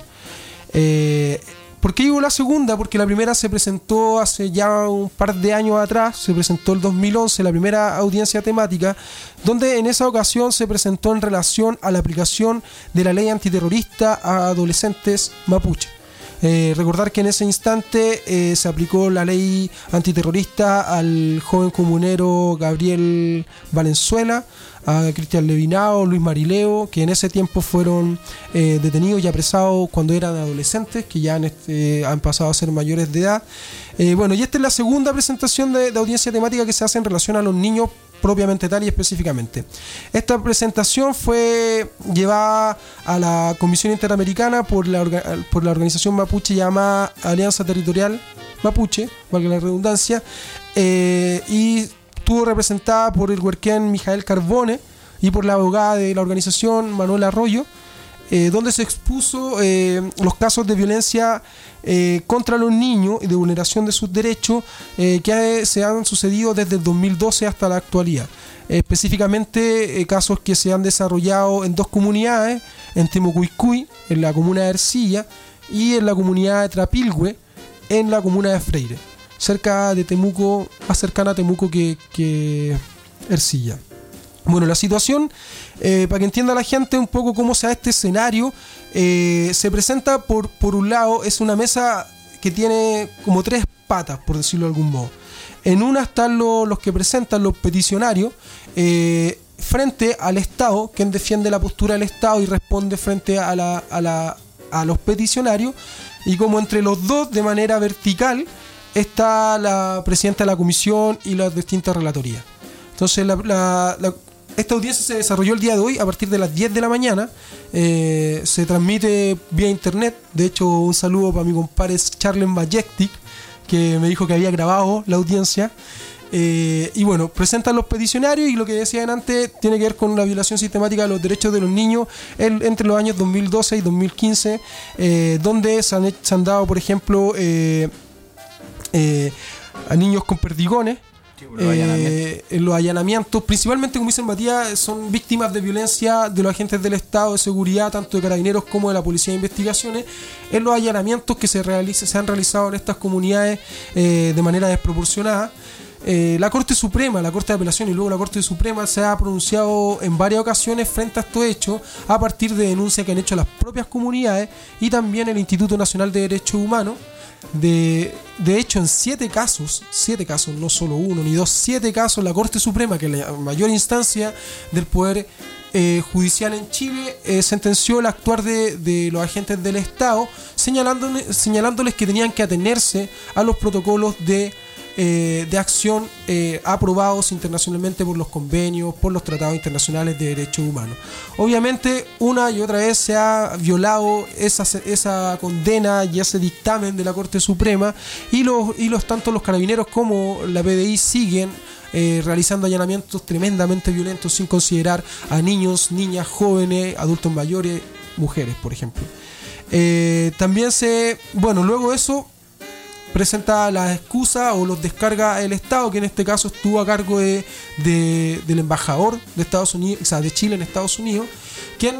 S2: Eh, ¿Por qué digo la segunda? Porque la primera se presentó hace ya un par de años atrás, se presentó el dos mil once, la primera audiencia temática, donde en esa ocasión se presentó en relación a la aplicación de la ley antiterrorista a adolescentes mapuche. Eh, recordar que en ese instante eh, se aplicó la ley antiterrorista al joven comunero Gabriel Valenzuela, a Cristian Levinao, Luis Marileo, que en ese tiempo fueron eh, detenidos y apresados cuando eran adolescentes, que ya han, este, han pasado a ser mayores de edad. Eh, bueno, y esta es la segunda presentación de, de audiencia temática que se hace en relación a los niños propiamente tal y específicamente. Esta presentación fue llevada a la Comisión Interamericana por la, orga, por la organización mapuche llamada Alianza Territorial Mapuche, valga la redundancia, eh, y estuvo representada por el huerquén Mijael Carbone y por la abogada de la organización Manuel Arroyo. eh, donde se expuso eh, los casos de violencia eh, contra los niños y de vulneración de sus derechos eh, que se han sucedido desde el dos mil doce hasta la actualidad. Específicamente eh, casos que se han desarrollado en dos comunidades, en Temucuicui, en la comuna de Ercilla, y en la comunidad de Trapilhue, en la comuna de Freire, cerca de Temuco, más cercana a Temuco que, que Ercilla. Bueno, la situación, eh, para que entienda la gente un poco cómo se da este escenario, eh, se presenta por, por un lado, es una mesa que tiene como tres patas, por decirlo de algún modo. En una están los, los que presentan los peticionarios eh, frente al Estado, quien defiende la postura del Estado y responde frente a, la, a, la, a los peticionarios, y como entre los dos de manera vertical está la presidenta de la comisión y las distintas relatorías. Entonces la, la, la, esta audiencia se desarrolló el día de hoy a partir de las diez de la mañana, eh, se transmite vía internet. De hecho, un saludo para mi compadre Charles Majestic, que me dijo que había grabado la audiencia. Eh, y bueno, presentan los peticionarios, y lo que decían antes tiene que ver con la violación sistemática de los derechos de los niños el, entre los años dos mil doce y dos mil quince, eh, donde se han, se han dado, por ejemplo, eh, eh, a niños con perdigones. Los eh, en los allanamientos, principalmente, como dice Matías, son víctimas de violencia de los agentes del Estado de seguridad, tanto de carabineros como de la policía de investigaciones, en los allanamientos que se, realiza, se han realizado en estas comunidades eh, de manera desproporcionada. Eh, la Corte Suprema, la Corte de Apelación y luego la Corte Suprema se ha pronunciado en varias ocasiones frente a estos hechos a partir de denuncias que han hecho las propias comunidades y también el Instituto Nacional de Derechos Humanos. De, de hecho, en siete casos, siete casos, no solo uno ni dos, siete casos, la Corte Suprema, que es la mayor instancia del poder eh, judicial en Chile, eh, sentenció el actuar de, de los agentes del Estado, señalándoles, señalándoles que tenían que atenerse a los protocolos de Eh, de acción eh, aprobados internacionalmente por los convenios, por los tratados internacionales de derechos humanos. Obviamente, una y otra vez se ha violado esa, esa condena y ese dictamen de la Corte Suprema, y los, y los tanto los carabineros como la P D I siguen eh, realizando allanamientos tremendamente violentos sin considerar a niños, niñas, jóvenes, adultos mayores, mujeres, por ejemplo. Eh, también se, bueno, luego de eso presenta las excusas o los descarga el Estado, que en este caso estuvo a cargo de, de, del embajador de Estados Unidos, o sea, de Chile en Estados Unidos, quien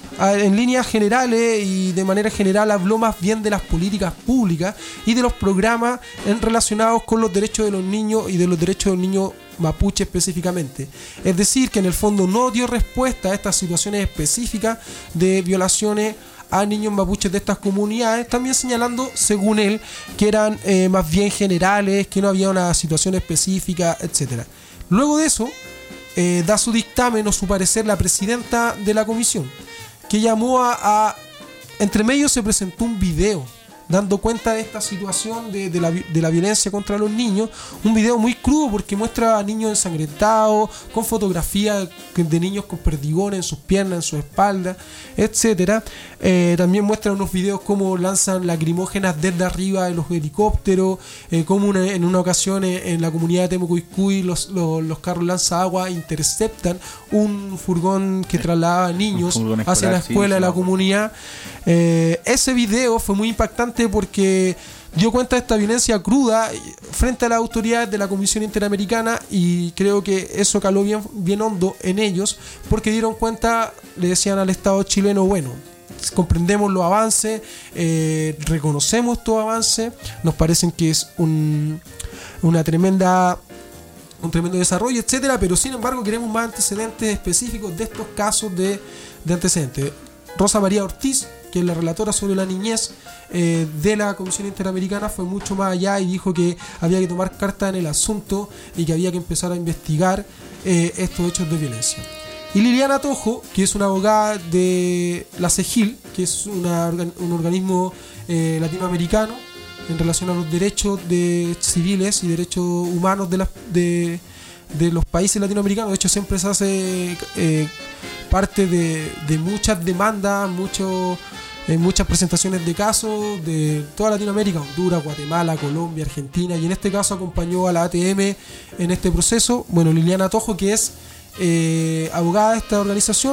S2: en líneas generales y de manera general habló más bien de las políticas públicas y de los programas en relacionados con los derechos de los niños y de los derechos de los niños mapuche específicamente. Es decir, que en el fondo no dio respuesta a estas situaciones específicas de violaciones a niños mapuches de estas comunidades, también señalando, según él, que eran eh, más bien generales, que no había una situación específica, etcétera. Luego de eso, eh, da su dictamen o su parecer la presidenta de la comisión, que llamó a, a entre medio se presentó un video dando cuenta de esta situación de, de, la, de la violencia contra los niños, un video muy crudo porque muestra a niños ensangrentados, con fotografías de niños con perdigones en sus piernas, en su espalda, etcétera. Eh, también muestra unos videos como lanzan lacrimógenas desde arriba de los helicópteros, eh, como una, en una ocasión eh, en la comunidad de Temucuicui los, los, los carros lanza agua interceptan un furgón que trasladaba niños escolar, hacia la escuela sí, de la comunidad. Eh, ese video fue muy impactante porque dio cuenta de esta violencia cruda frente a las autoridades de la Comisión Interamericana, y creo que eso caló bien, bien hondo en ellos, porque dieron cuenta, le decían al Estado chileno, bueno, comprendemos los avances, eh, reconocemos estos avances, nos parecen que es un, una tremenda un tremendo desarrollo, etcétera, pero sin embargo queremos más antecedentes específicos de estos casos de, de antecedentes. Rosa María Ortiz, que es la relatora sobre la niñez eh, de la Comisión Interamericana, fue mucho más allá y dijo que había que tomar carta en el asunto y que había que empezar a investigar eh, estos hechos de violencia. Y Liliana Tojo, que es una abogada de la CEGIL, que es una, un organismo eh, latinoamericano en relación a los derechos de civiles y derechos humanos de, la, de, de los países latinoamericanos. De hecho, siempre se hace eh, parte de, de muchas demandas, mucho, eh, muchas presentaciones de casos de toda Latinoamérica, Honduras, Guatemala, Colombia, Argentina, y en este caso acompañó a la A T M en este proceso. Bueno, Liliana Tojo, que es eh, abogada de esta organización,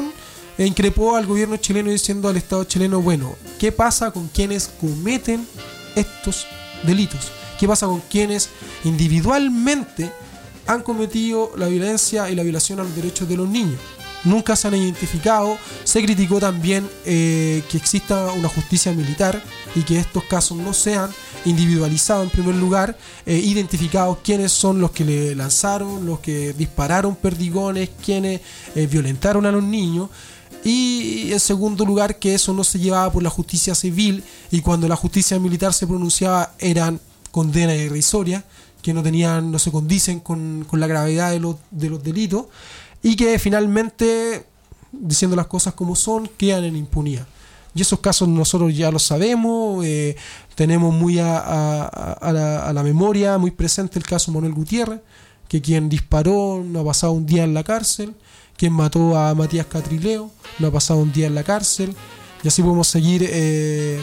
S2: e increpó al gobierno chileno diciendo al Estado chileno, bueno, ¿qué pasa con quienes cometen estos delitos? ¿Qué pasa con quienes individualmente han cometido la violencia y la violación a los derechos de los niños? Nunca se han identificado. Se criticó también eh, que exista una justicia militar y que estos casos no sean individualizados en primer lugar, eh, identificados quiénes son los que le lanzaron, los que dispararon perdigones, quienes eh, violentaron a los niños. Y en segundo lugar, que eso no se llevaba por la justicia civil, y cuando la justicia militar se pronunciaba eran condenas irrisorias que no tenían, no se condicen con, con la gravedad de los, de los delitos, y que finalmente, diciendo las cosas como son, quedan en impunidad. Y esos casos nosotros ya los sabemos, eh, tenemos muy a, a, a, la, a la memoria, muy presente el caso Manuel Gutiérrez, que quien disparó no ha pasado un día en la cárcel, quien mató a Matías Catrileo no ha pasado un día en la cárcel, y así podemos seguir eh,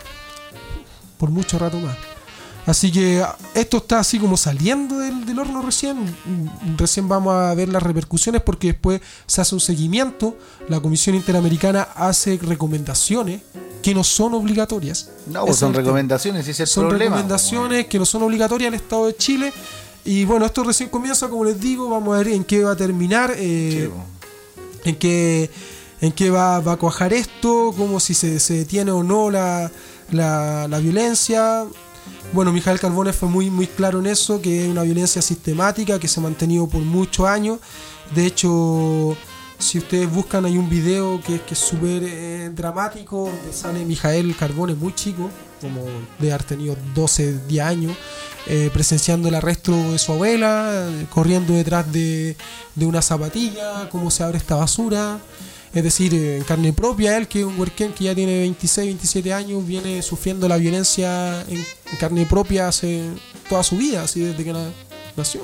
S2: por mucho rato más. Así que esto está así como saliendo del, del horno recién. Recién vamos a ver las repercusiones, porque después se hace un seguimiento. La Comisión Interamericana hace recomendaciones que no son obligatorias.
S1: No, pues son recomendaciones, ese es el
S2: son
S1: problema.
S2: Son recomendaciones que no son obligatorias al Estado de Chile. Y bueno, esto recién comienza, como les digo. Vamos a ver en qué va a terminar, eh, en qué, en qué va, va a cuajar esto, como si se, se detiene o no la, la, la violencia. Bueno, Mijael Carbone fue muy, muy claro en eso, que es una violencia sistemática que se ha mantenido por muchos años. De hecho, si ustedes buscan, hay un video que, que es súper eh, dramático, donde sale Mijael Carbone muy chico, como de haber tenido doce, diez años, eh, presenciando el arresto de su abuela, eh, corriendo detrás de, de una zapatilla, cómo se abre esta basura. Es decir, en carne propia, él, que es un huerquén que ya tiene veintiséis, veintisiete años, viene sufriendo la violencia en, en carne propia hace toda su vida, así desde que na, nació.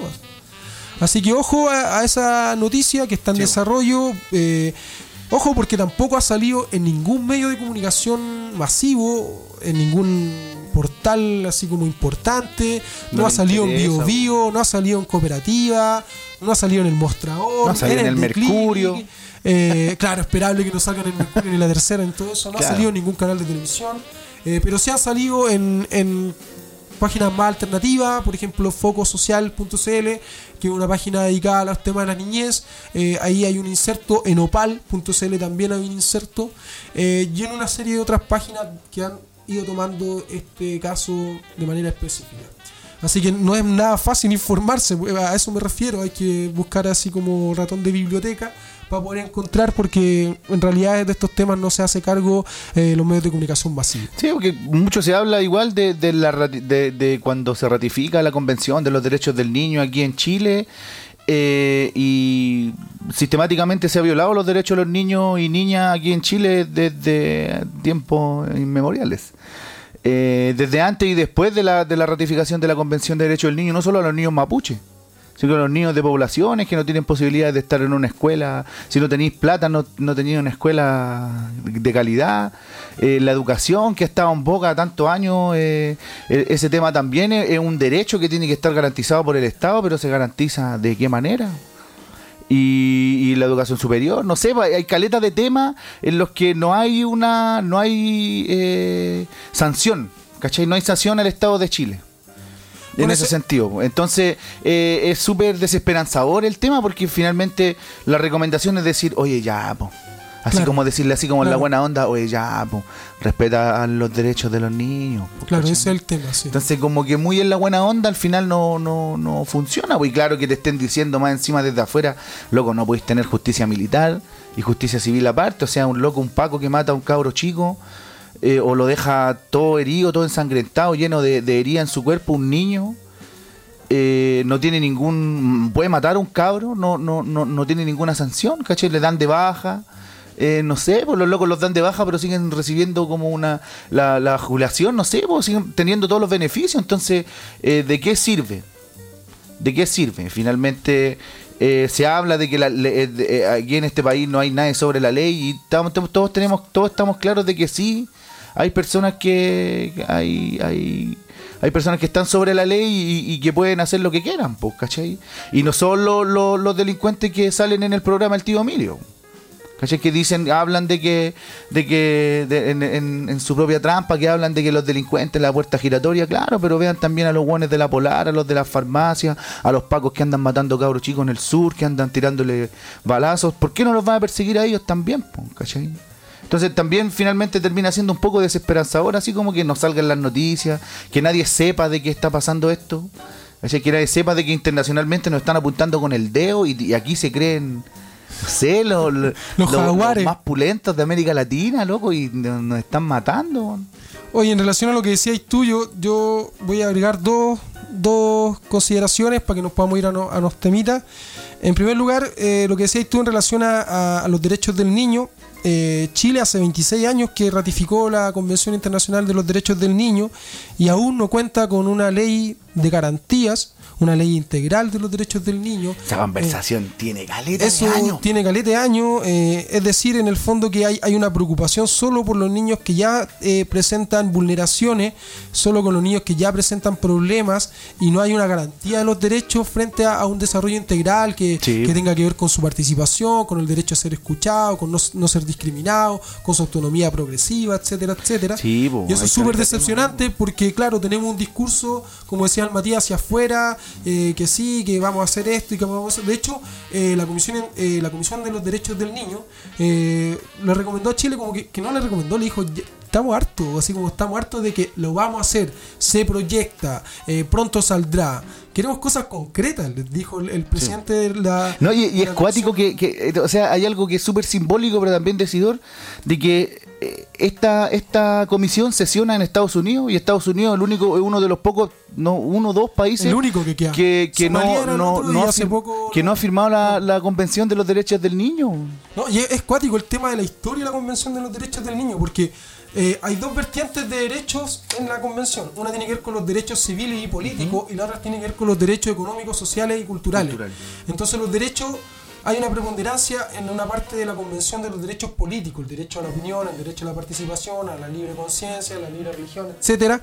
S2: Así que ojo a, a esa noticia que está en sí. desarrollo. Eh, ojo, porque tampoco ha salido en ningún medio de comunicación masivo, en ningún portal así como importante. No, no ha salido en Bio Bio, no ha salido en Cooperativa, no ha salido en El Mostrador,
S1: no ha salido en, en el Mercurio.
S2: Eh, claro, esperable que no salgan en el Mercurio ni La Tercera, en todo eso. No claro. ha salido en ningún canal de televisión, eh, pero sí ha salido en, en páginas más alternativas, por ejemplo focosocial punto c l, que es una página dedicada a los temas de la niñez. Eh, ahí hay un inserto, en opal punto c l también hay un inserto, eh, y en una serie de otras páginas que han ido tomando este caso de manera específica. Así que no es nada fácil informarse, a eso me refiero. Hay que buscar así como ratón de biblioteca para poder encontrar, porque en realidad de estos temas no se hace cargo eh, los medios de comunicación masivos.
S1: Sí, porque mucho se habla igual de, de, la, de, de cuando se ratifica la Convención de los Derechos del Niño aquí en Chile, eh, y sistemáticamente se ha violado los derechos de los niños y niñas aquí en Chile desde tiempos inmemoriales. Eh, desde antes y después de la, de la ratificación de la Convención de Derechos del Niño, no solo a los niños mapuche, sino a los niños de poblaciones que no tienen posibilidades de estar en una escuela. Si no tenéis plata, no, no tenéis una escuela de calidad. Eh, la educación que ha estado en boca tantos años, eh, ese tema también es, es un derecho que tiene que estar garantizado por el Estado, pero se garantiza ¿de qué manera? Y, y la educación superior, no sé, hay caletas de temas en los que no hay una no hay eh, sanción, ¿cachai? No hay sanción al Estado de Chile en Con ese eso... sentido. Entonces eh, es súper desesperanzador el tema, porque finalmente la recomendación es decir, oye ya, po. Así claro. como decirle así como claro. la buena onda, oye ya, po, respeta los derechos de los niños. Po,
S2: claro, ¿cachai? Ese es el tema, sí.
S1: Entonces como que muy en la buena onda al final no, no, no funciona. Pues claro que te estén diciendo más encima desde afuera, loco, no podéis tener justicia militar y justicia civil aparte. O sea, un loco, un paco que mata a un cabro chico, eh, o lo deja todo herido, todo ensangrentado, lleno de, de heridas en su cuerpo, un niño. Eh, no tiene ningún... puede matar a un cabro, no, no, no, no tiene ninguna sanción, ¿cachai? Le dan de baja. Eh, no sé, pues los locos los dan de baja, pero siguen recibiendo como una la, la jubilación, no sé, pues siguen teniendo todos los beneficios. Entonces, eh, ¿de qué sirve? ¿De qué sirve? Finalmente eh, se habla de que la, le, de, aquí en este país no hay nadie sobre la ley, y estamos, todos tenemos todos estamos claros de que sí hay personas que hay hay hay personas que están sobre la ley y, y que pueden hacer lo que quieran, pues, ¿cachai? Y no son los, los, los delincuentes que salen en el programa El Tío Emilio. ¿Cachai? Que dicen, hablan de que, de que de, en, en, en su propia trampa, que hablan de que los delincuentes, la puerta giratoria, claro, pero vean también a los guanes de la Polar, a los de las farmacias, a los pacos que andan matando cabros chicos en el sur, que andan tirándole balazos. ¿Por qué no los van a perseguir a ellos también? ¿Cachai? Entonces también finalmente termina siendo un poco desesperanzador, así como que no salgan las noticias, que nadie sepa de qué está pasando esto, ¿cachai? Que nadie sepa de que internacionalmente nos están apuntando con el dedo y, y aquí se creen... No sé, los, los,
S2: los jaguares
S1: los más pulentos de América Latina, loco, y nos están matando.
S2: Oye, en relación a lo que decías tú, yo, yo voy a agregar dos, dos consideraciones para que nos podamos ir a, no, a los temitas. En primer lugar, eh, lo que decías tú en relación a, a, a los derechos del niño. Eh, Chile hace veintiséis años que ratificó la Convención Internacional de los Derechos del Niño y aún no cuenta con una ley de garantías, una ley integral de los derechos del niño.
S1: Esa conversación eh, tiene caleta
S2: eso
S1: de años.
S2: Tiene caleta de años, eh, es decir, en el fondo que hay, hay una preocupación solo por los niños que ya eh, presentan vulneraciones, solo con los niños que ya presentan problemas y no hay una garantía de los derechos frente a, a un desarrollo integral que,
S1: sí.
S2: que tenga que ver con su participación, con el derecho a ser escuchado, con no, no ser discriminado, con su autonomía progresiva, etcétera, etcétera.
S1: Sí, bo,
S2: y eso es súper decepcionante porque, claro, tenemos un discurso, como decía el Matías, hacia afuera, eh, que sí, que vamos a hacer esto y que vamos a hacer... De hecho, eh, la comisión eh, la Comisión de los Derechos del Niño eh, le recomendó a Chile como que, que no le recomendó, le dijo... Estamos hartos, así como estamos hartos de que lo vamos a hacer, se proyecta, eh, pronto saldrá. Queremos cosas concretas, les dijo el, el presidente sí. de la...
S1: No, y, y
S2: de
S1: es cuático que, que, o sea, hay algo que es súper simbólico, pero también decidor, de que eh, esta esta comisión sesiona en Estados Unidos, y Estados Unidos es el único, es uno de los pocos, no uno o dos países
S2: el único que, queda.
S1: que, que, no, no, no, ha fir-
S2: poco,
S1: que no ha firmado la, la Convención de los Derechos del Niño.
S2: No, y es, es cuático el tema de la historia de la Convención de los Derechos del Niño, porque... Eh, hay dos vertientes de derechos en la convención. Una tiene que ver con los derechos civiles y políticos, uh-huh. y la otra tiene que ver con los derechos económicos, sociales y culturales. Cultural. Entonces los derechos, hay una preponderancia en una parte de la convención de los derechos políticos, el derecho a la opinión, el derecho a la participación, a la libre conciencia, a la libre religión, etcétera.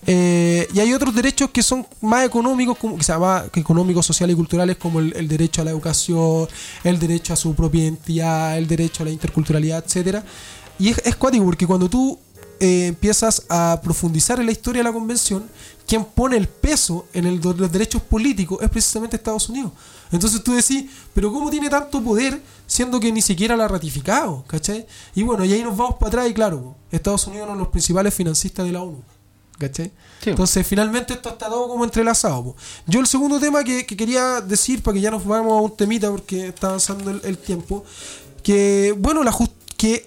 S2: Eh, y hay otros derechos que son más económicos, como, que se llama económicos, sociales y culturales, como el, el derecho a la educación, el derecho a su propia identidad, el derecho a la interculturalidad, etcétera. Y es, es cuático porque cuando tú eh, empiezas a profundizar en la historia de la convención, quien pone el peso en el, los derechos políticos es precisamente Estados Unidos. Entonces tú decís, pero ¿cómo tiene tanto poder siendo que ni siquiera la ha ratificado? ¿Cachai? Y bueno, y ahí nos vamos para atrás y claro, Estados Unidos es uno de los principales financistas de la ONU. ¿Cachai? Sí. Entonces finalmente esto está todo como entrelazado, po. Yo el segundo tema que, que quería decir, para que ya nos vamos a un temita porque está avanzando el, el tiempo, que bueno, la just- que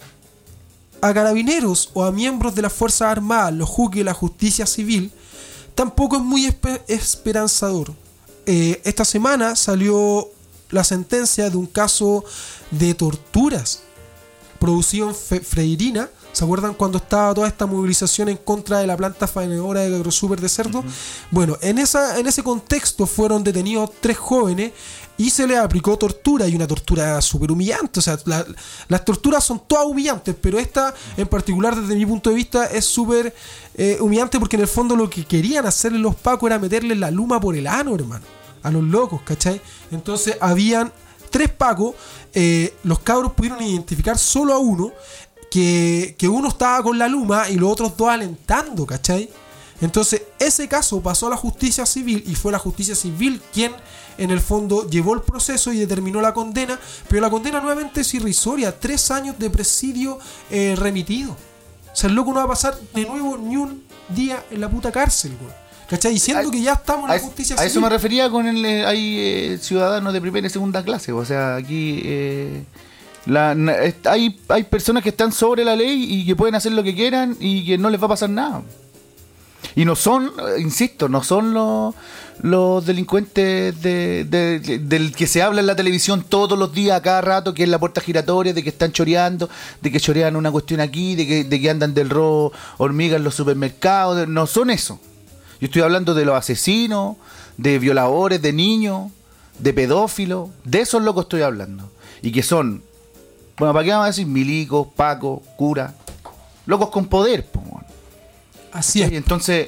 S2: a carabineros o a miembros de las Fuerzas Armadas los juzgue la justicia civil tampoco es muy esper- esperanzador. Eh, esta semana salió la sentencia de un caso de torturas producido en Fe- Freirina. ¿Se acuerdan cuando estaba toda esta movilización en contra de la planta faenadora de AgroSuper de cerdo? Uh-huh. Bueno, en esa en ese contexto fueron detenidos tres jóvenes y se les aplicó tortura, y una tortura súper humillante. O sea, la, las torturas son todas humillantes, pero esta en particular desde mi punto de vista es súper eh, humillante porque en el fondo lo que querían hacerle los pacos era meterle la luma por el ano, hermano, a los locos, ¿cachai? Entonces habían tres pacos, eh, los cabros pudieron identificar solo a uno, que, que uno estaba con la luma y los otros dos alentando, ¿cachai? Entonces ese caso pasó a la justicia civil y fue la justicia civil quien en el fondo llevó el proceso y determinó la condena, pero la condena nuevamente es irrisoria, tres años de presidio eh, remitido. O sea, el loco no va a pasar de nuevo ni un día en la puta cárcel, güey. ¿Cachai? Diciendo que ya estamos en la justicia civil.
S1: A eso me refería con el, hay eh, ciudadanos de primera y segunda clase, o sea, aquí... Eh... La, hay, hay personas que están sobre la ley y que pueden hacer lo que quieran y que no les va a pasar nada. Y no son, insisto, no son los, los delincuentes de, de, de, del que se habla en la televisión todos los días, a cada rato, que es la puerta giratoria, de que están choreando, de que chorean una cuestión aquí, de que, de que andan del robo hormigas en los supermercados. De, no son eso. Yo estoy hablando de los asesinos, de violadores, de niños, de pedófilos. De esos locos estoy hablando. Y que son... Bueno, ¿para qué vamos a decir? Milicos, pacos, curas, locos con poder, po, bueno.
S2: Así es.
S1: Y entonces,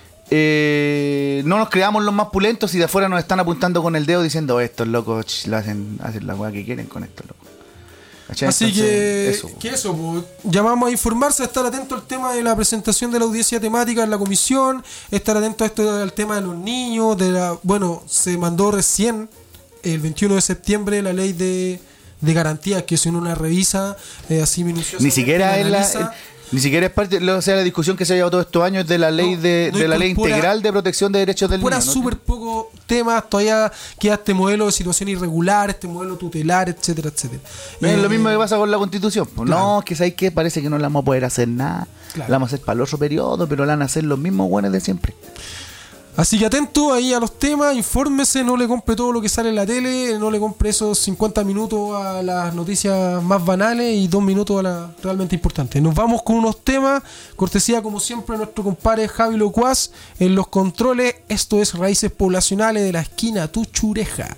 S1: eh, no nos creamos los más pulentos y de afuera nos están apuntando con el dedo diciendo estos locos ch, lo hacen, hacen la weá que quieren con estos locos. ¿Cachai?
S2: Así
S1: Entonces,
S2: que
S1: eso.
S2: eso, que eso pues, llamamos a informarse, a estar atento al tema de la presentación de la audiencia temática en la comisión, estar atento a esto al tema de los niños, de la, bueno, se mandó recién el veintiuno de septiembre la ley de, de garantías, que si uno la revisa eh, así minuciosamente,
S1: Ni siquiera es la,
S2: analiza,
S1: el- ni siquiera es parte, o sea, la discusión que se ha llevado todos estos años de la ley
S2: No,
S1: de,
S2: no
S1: de la ley
S2: incorpora-
S1: integral de protección de derechos del
S2: Fuera
S1: niño, ¿no?
S2: súper poco temas, todavía queda este modelo de situación irregular, este modelo tutelar, etcétera, etcétera.
S1: Es
S2: Eh,
S1: lo mismo que pasa con la Constitución. Pues
S2: claro.
S1: No, que sabéis que parece que no la vamos a poder hacer nada.
S2: Claro.
S1: La vamos a hacer para el otro periodo, pero la van a hacer los mismos buenos de siempre.
S2: Así que atento ahí a los temas, infórmese, no le compre todo lo que sale en la tele, no le compre esos cincuenta minutos a las noticias más banales y dos minutos a las realmente importantes. Nos vamos con unos temas, cortesía como siempre de nuestro compadre Javi Locuaz en los controles. Esto es Raíces Poblacionales de la esquina Tuchureja.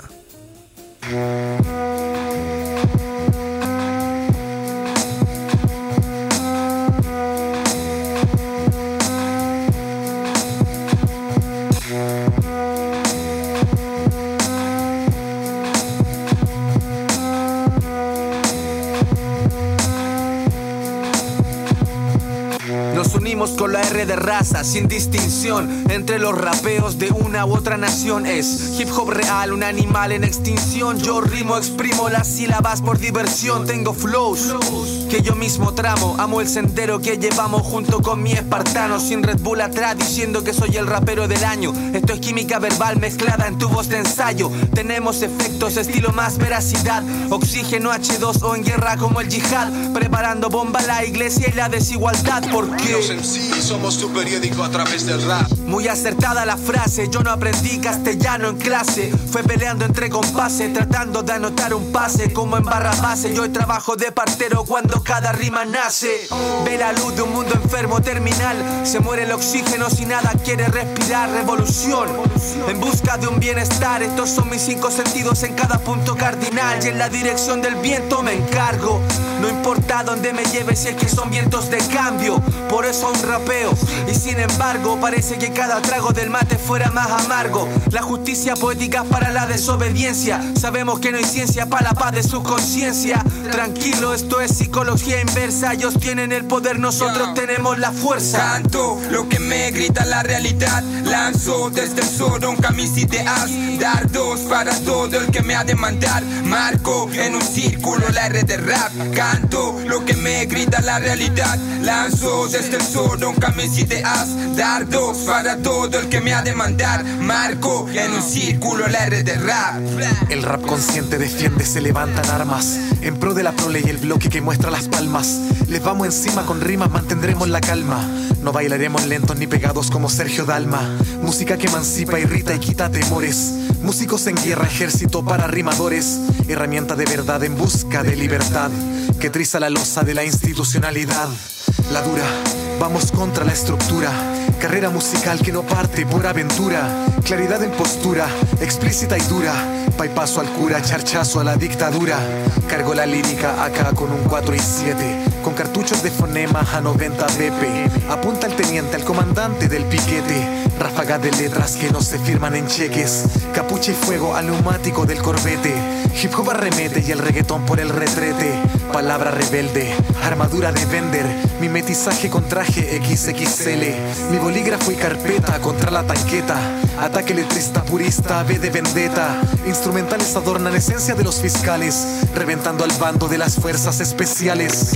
S5: Nos unimos con la R de raza, sin distinción entre los rapeos de una u otra nación. Es hip hop real, un animal en extinción. Yo rimo, exprimo las sílabas por diversión. Tengo flows que yo mismo tramo. Amo el sendero que llevamos junto con mi espartano. Sin Red Bull atrás diciendo que soy el rapero del año. Esto es química verbal mezclada en tu voz de ensayo. Tenemos efectos, estilo más veracidad. Oxígeno H dos O en guerra como el yihad. Preparando bomba la iglesia y la desigualdad. ¿Por qué?
S6: Los en sí somos tu periódico a través del rap.
S5: Muy acertada la frase, yo no aprendí castellano en clase. Fue peleando entre compases, tratando de anotar un pase. Como en barra base, yo hoy trabajo de partero cuando cada rima nace. Ve la luz de un mundo enfermo terminal. Se muere el oxígeno si nada quiere respirar. Revolución, en busca de un bienestar. Estos son mis cinco sentidos en cada punto cardinal. Y en la dirección del viento me encargo. No importa dónde me lleve si es que son vientos de cambio. Por eso aún rapeo. Y sin embargo parece que cada trago del mate fuera más amargo. La justicia poética para la desobediencia. Sabemos que no hay ciencia para la paz de su conciencia. Tranquilo, esto es psicología inversa. Ellos tienen el poder, nosotros tenemos la fuerza.
S7: Canto lo que me grita la realidad. Lanzo desde el sol nunca mis ideas. Dardos para todo el que me ha de mandar. Marco en un círculo la R de rap. Canto lo que me grita la realidad. Lanzo desde el sol nunca mis ideas. Dardos para todo el que me ha de mandar. Marco en un círculo la R de rap.
S8: El rap consciente defiende, se levantan armas en pro de la prole y el bloque que muestra las palmas. Les vamos encima con rimas, mantendremos la calma. No bailaremos lentos ni pegados como Sergio Dalma. Música que emancipa, irrita y quita temores. Músicos en guerra, ejército para rimadores. Herramienta de verdad en busca de libertad que triza la losa de la institucionalidad. La dura, vamos contra la estructura. Carrera musical que no parte por aventura. Claridad en postura, explícita y dura. Paipazo al cura, charchazo a la dictadura. Cargo la lírica acá con un cuatro y siete. Con cartuchos de fonema a noventa B P. Apunta al teniente, al comandante del piquete. Ráfagas de letras que no se firman en cheques. Capucha y fuego al neumático del corbete. Hip hop arremete y el reggaetón por el retrete. Palabra rebelde, armadura de vender. Mimetizaje con traje equis equis ele. Mi bolígrafo y carpeta contra la tanqueta. Ataque letrista purista, B de vendetta. Instrumentales adornan esencia de los fiscales. Reventando al bando de las fuerzas especiales.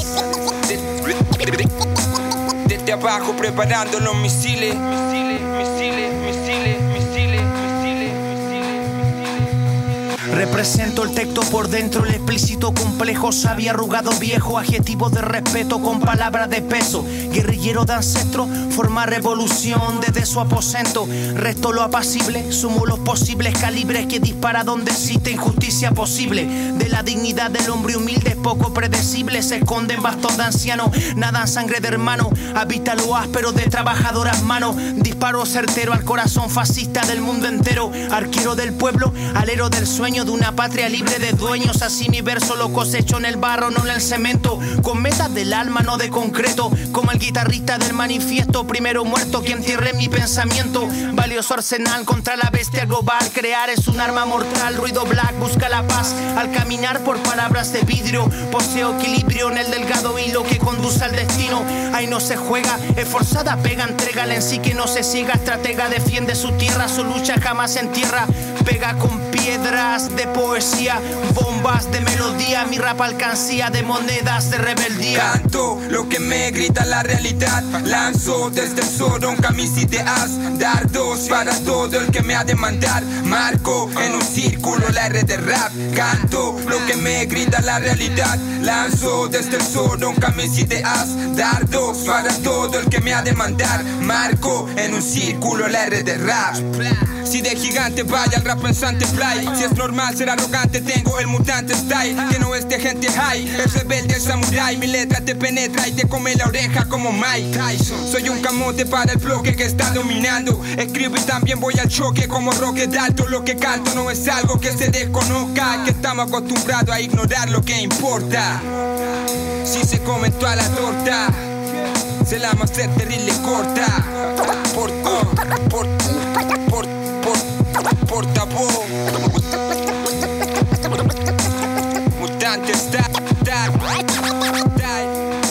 S7: Desde abajo preparando los misiles. Misiles, misiles, misiles, misiles, misiles, misiles, misiles.
S9: Represento el texto por dentro, el explícito complejo, sabio, arrugado, viejo, adjetivo de respeto con palabras de peso. Guerrillero de ancestro, forma revolución desde su aposento. Resto lo apacible, sumo los posibles calibres que dispara donde existe injusticia posible. De la dignidad del hombre humilde, poco predecible, se esconde en bastón de anciano. Nadan sangre de hermano, habita lo áspero de trabajadoras manos. Disparo certero al corazón fascista del mundo entero. Arquero del pueblo, alero del sueño de una una patria libre de dueños. Así mi verso lo cosecho en el barro, no en el cemento. Con metas del alma, no de concreto. Como el guitarrista del manifiesto, primero muerto que entierre mi pensamiento. Valioso arsenal contra la bestia global. Crear es un arma mortal. Ruido black busca la paz al caminar por palabras de vidrio. Poseo equilibrio en el delgado hilo que conduce al destino. Ahí no se juega, esforzada pega, entrégala en sí que no se ciega. Estratega defiende su tierra, su lucha jamás se entierra. Pega con piedras de poesía, bombas de melodía. Mi rap alcancía de monedas de rebeldía.
S7: Canto lo que me grita la realidad. Lanzo desde el sur nunca mis ideas. Dardos para todo el que me ha de mandar. Marco en un círculo la R de rap. Canto lo que me grita la realidad. Lanzo desde el sur nunca mis ideas. Dardos para todo el que me ha de mandar. Marco en un círculo la R de rap. Si de gigante vaya el rap pensante fly. Si es normal ser arrogante, tengo el mutante style. Que no es de gente high, es rebelde samurai. Mi letra te penetra y te come la oreja como Mike Tyson. Soy un camote para el bloque que está dominando. Escribo y también voy al choque como Rocket Alto. Lo que canto no es algo que se desconozca, que estamos acostumbrados a ignorar lo que importa. Si se comen toda la torta, se la vamos a hacer terrible corta. Por, por, por, por, por, portavoz. Mutante está, está, está.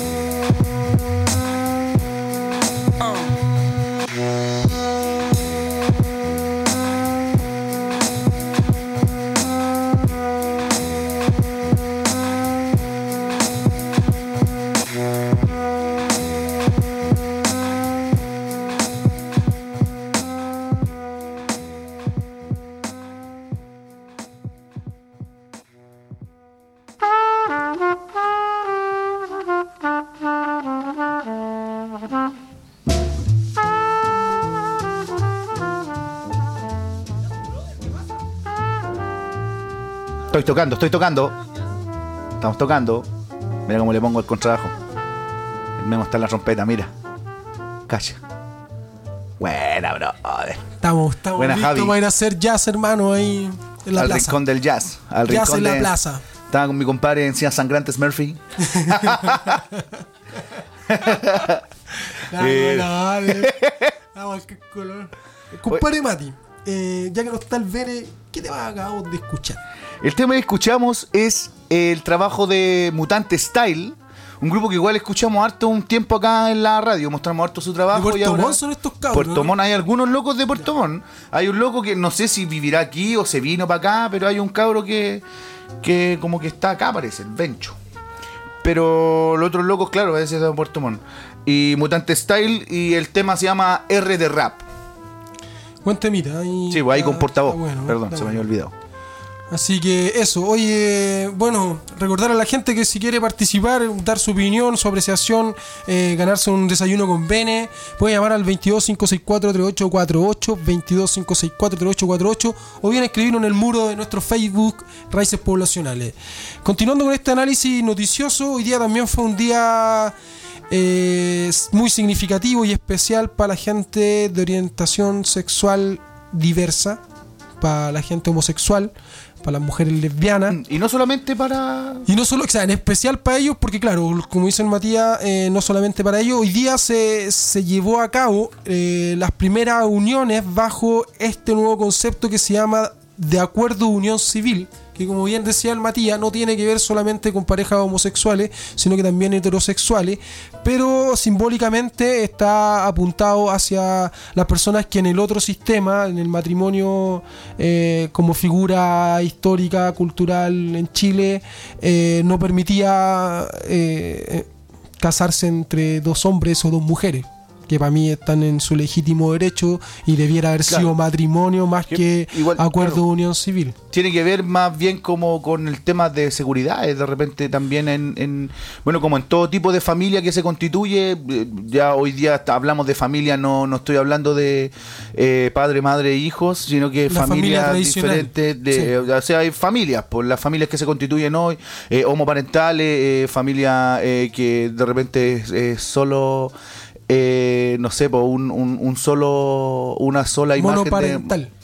S1: Estoy tocando, estoy tocando. Estamos tocando. Mira cómo le pongo el contrabajo. El Memo está en la trompeta, mira. Calla. Buena, brother.
S2: Estamos, estamos
S1: Buena,
S2: listos
S1: Javi.
S2: para ir a hacer jazz, hermano, ahí en la
S1: al
S2: plaza.
S1: rincón del jazz. Al
S2: Jazz
S1: rincón
S2: en la
S1: de-
S2: plaza.
S1: Estaba con mi compadre en Encías Sangrantes Murphy.
S2: Dale, dale. Vamos, qué color. Compadre Mati, eh, ya que no está el Vene, ¿qué tema acabamos de escuchar?
S1: El tema que escuchamos es el trabajo de Mutante Style, un grupo que igual escuchamos harto un tiempo acá en la radio, mostramos harto su trabajo.
S2: ¿De Puerto
S1: y ahora-
S2: Montt son estos cabros?
S1: Puerto
S2: ¿no?
S1: Montt, hay algunos locos de Puerto Montt. Hay un loco que no sé si vivirá aquí o se vino para acá, pero hay un cabro que, que como que está acá, parece, el Bencho. Pero los otros locos, claro, a veces es de Puerto Montt. Y Mutante Style, y el tema se llama R de Rap.
S2: Buen temita. Ahí,
S1: Sí, pues ahí con portavoz.
S2: está bueno,
S1: Perdón,
S2: está
S1: se me
S2: bueno.
S1: había olvidado.
S2: Así que eso, oye, bueno, recordar a la gente que si quiere participar, dar su opinión, su apreciación, eh, ganarse un desayuno con Bene, puede llamar al veintidós cinco sesenta y cuatro treinta y ocho cuarenta y ocho, veintidós cinco sesenta y cuatro treinta y ocho cuarenta y ocho, o bien escribirlo en el muro de nuestro Facebook, Raíces Poblacionales. Continuando con este análisis noticioso, hoy día también fue un día eh, muy significativo y especial para la gente de orientación sexual diversa, para la gente homosexual, para las mujeres lesbianas.
S1: Y no solamente para...
S2: Y no solo, o sea, en especial para ellos, porque claro, como dice el Matías, eh, no solamente para ellos, hoy día se, se llevó a cabo eh, las primeras uniones bajo este nuevo concepto que se llama de acuerdo de unión civil, que como bien decía el Matías, no tiene que ver solamente con parejas homosexuales, sino que también heterosexuales, pero simbólicamente está apuntado hacia las personas que en el otro sistema, en el matrimonio eh, como figura histórica, cultural en Chile, eh, no permitía eh, casarse entre dos hombres o dos mujeres, que para mí están en su legítimo derecho y debiera haber
S1: Claro.
S2: sido matrimonio más
S1: Que
S2: que
S1: igual,
S2: acuerdo
S1: claro.
S2: de unión civil.
S1: Tiene que ver más bien como con el tema de seguridad, de repente también en, en bueno, como en todo tipo de familia que se constituye, eh, ya hoy día hasta hablamos de familia, no, no estoy hablando de eh, padre, madre, hijos, sino que
S2: La familia
S1: familias
S2: tradicional.
S1: diferentes, de, o sea, hay familias, por las familias que se constituyen hoy, eh, homoparentales, eh, familia eh, que de repente es, es solo... Eh, no sé, po, un, un, un solo, una sola imagen de,
S2: Monoparental.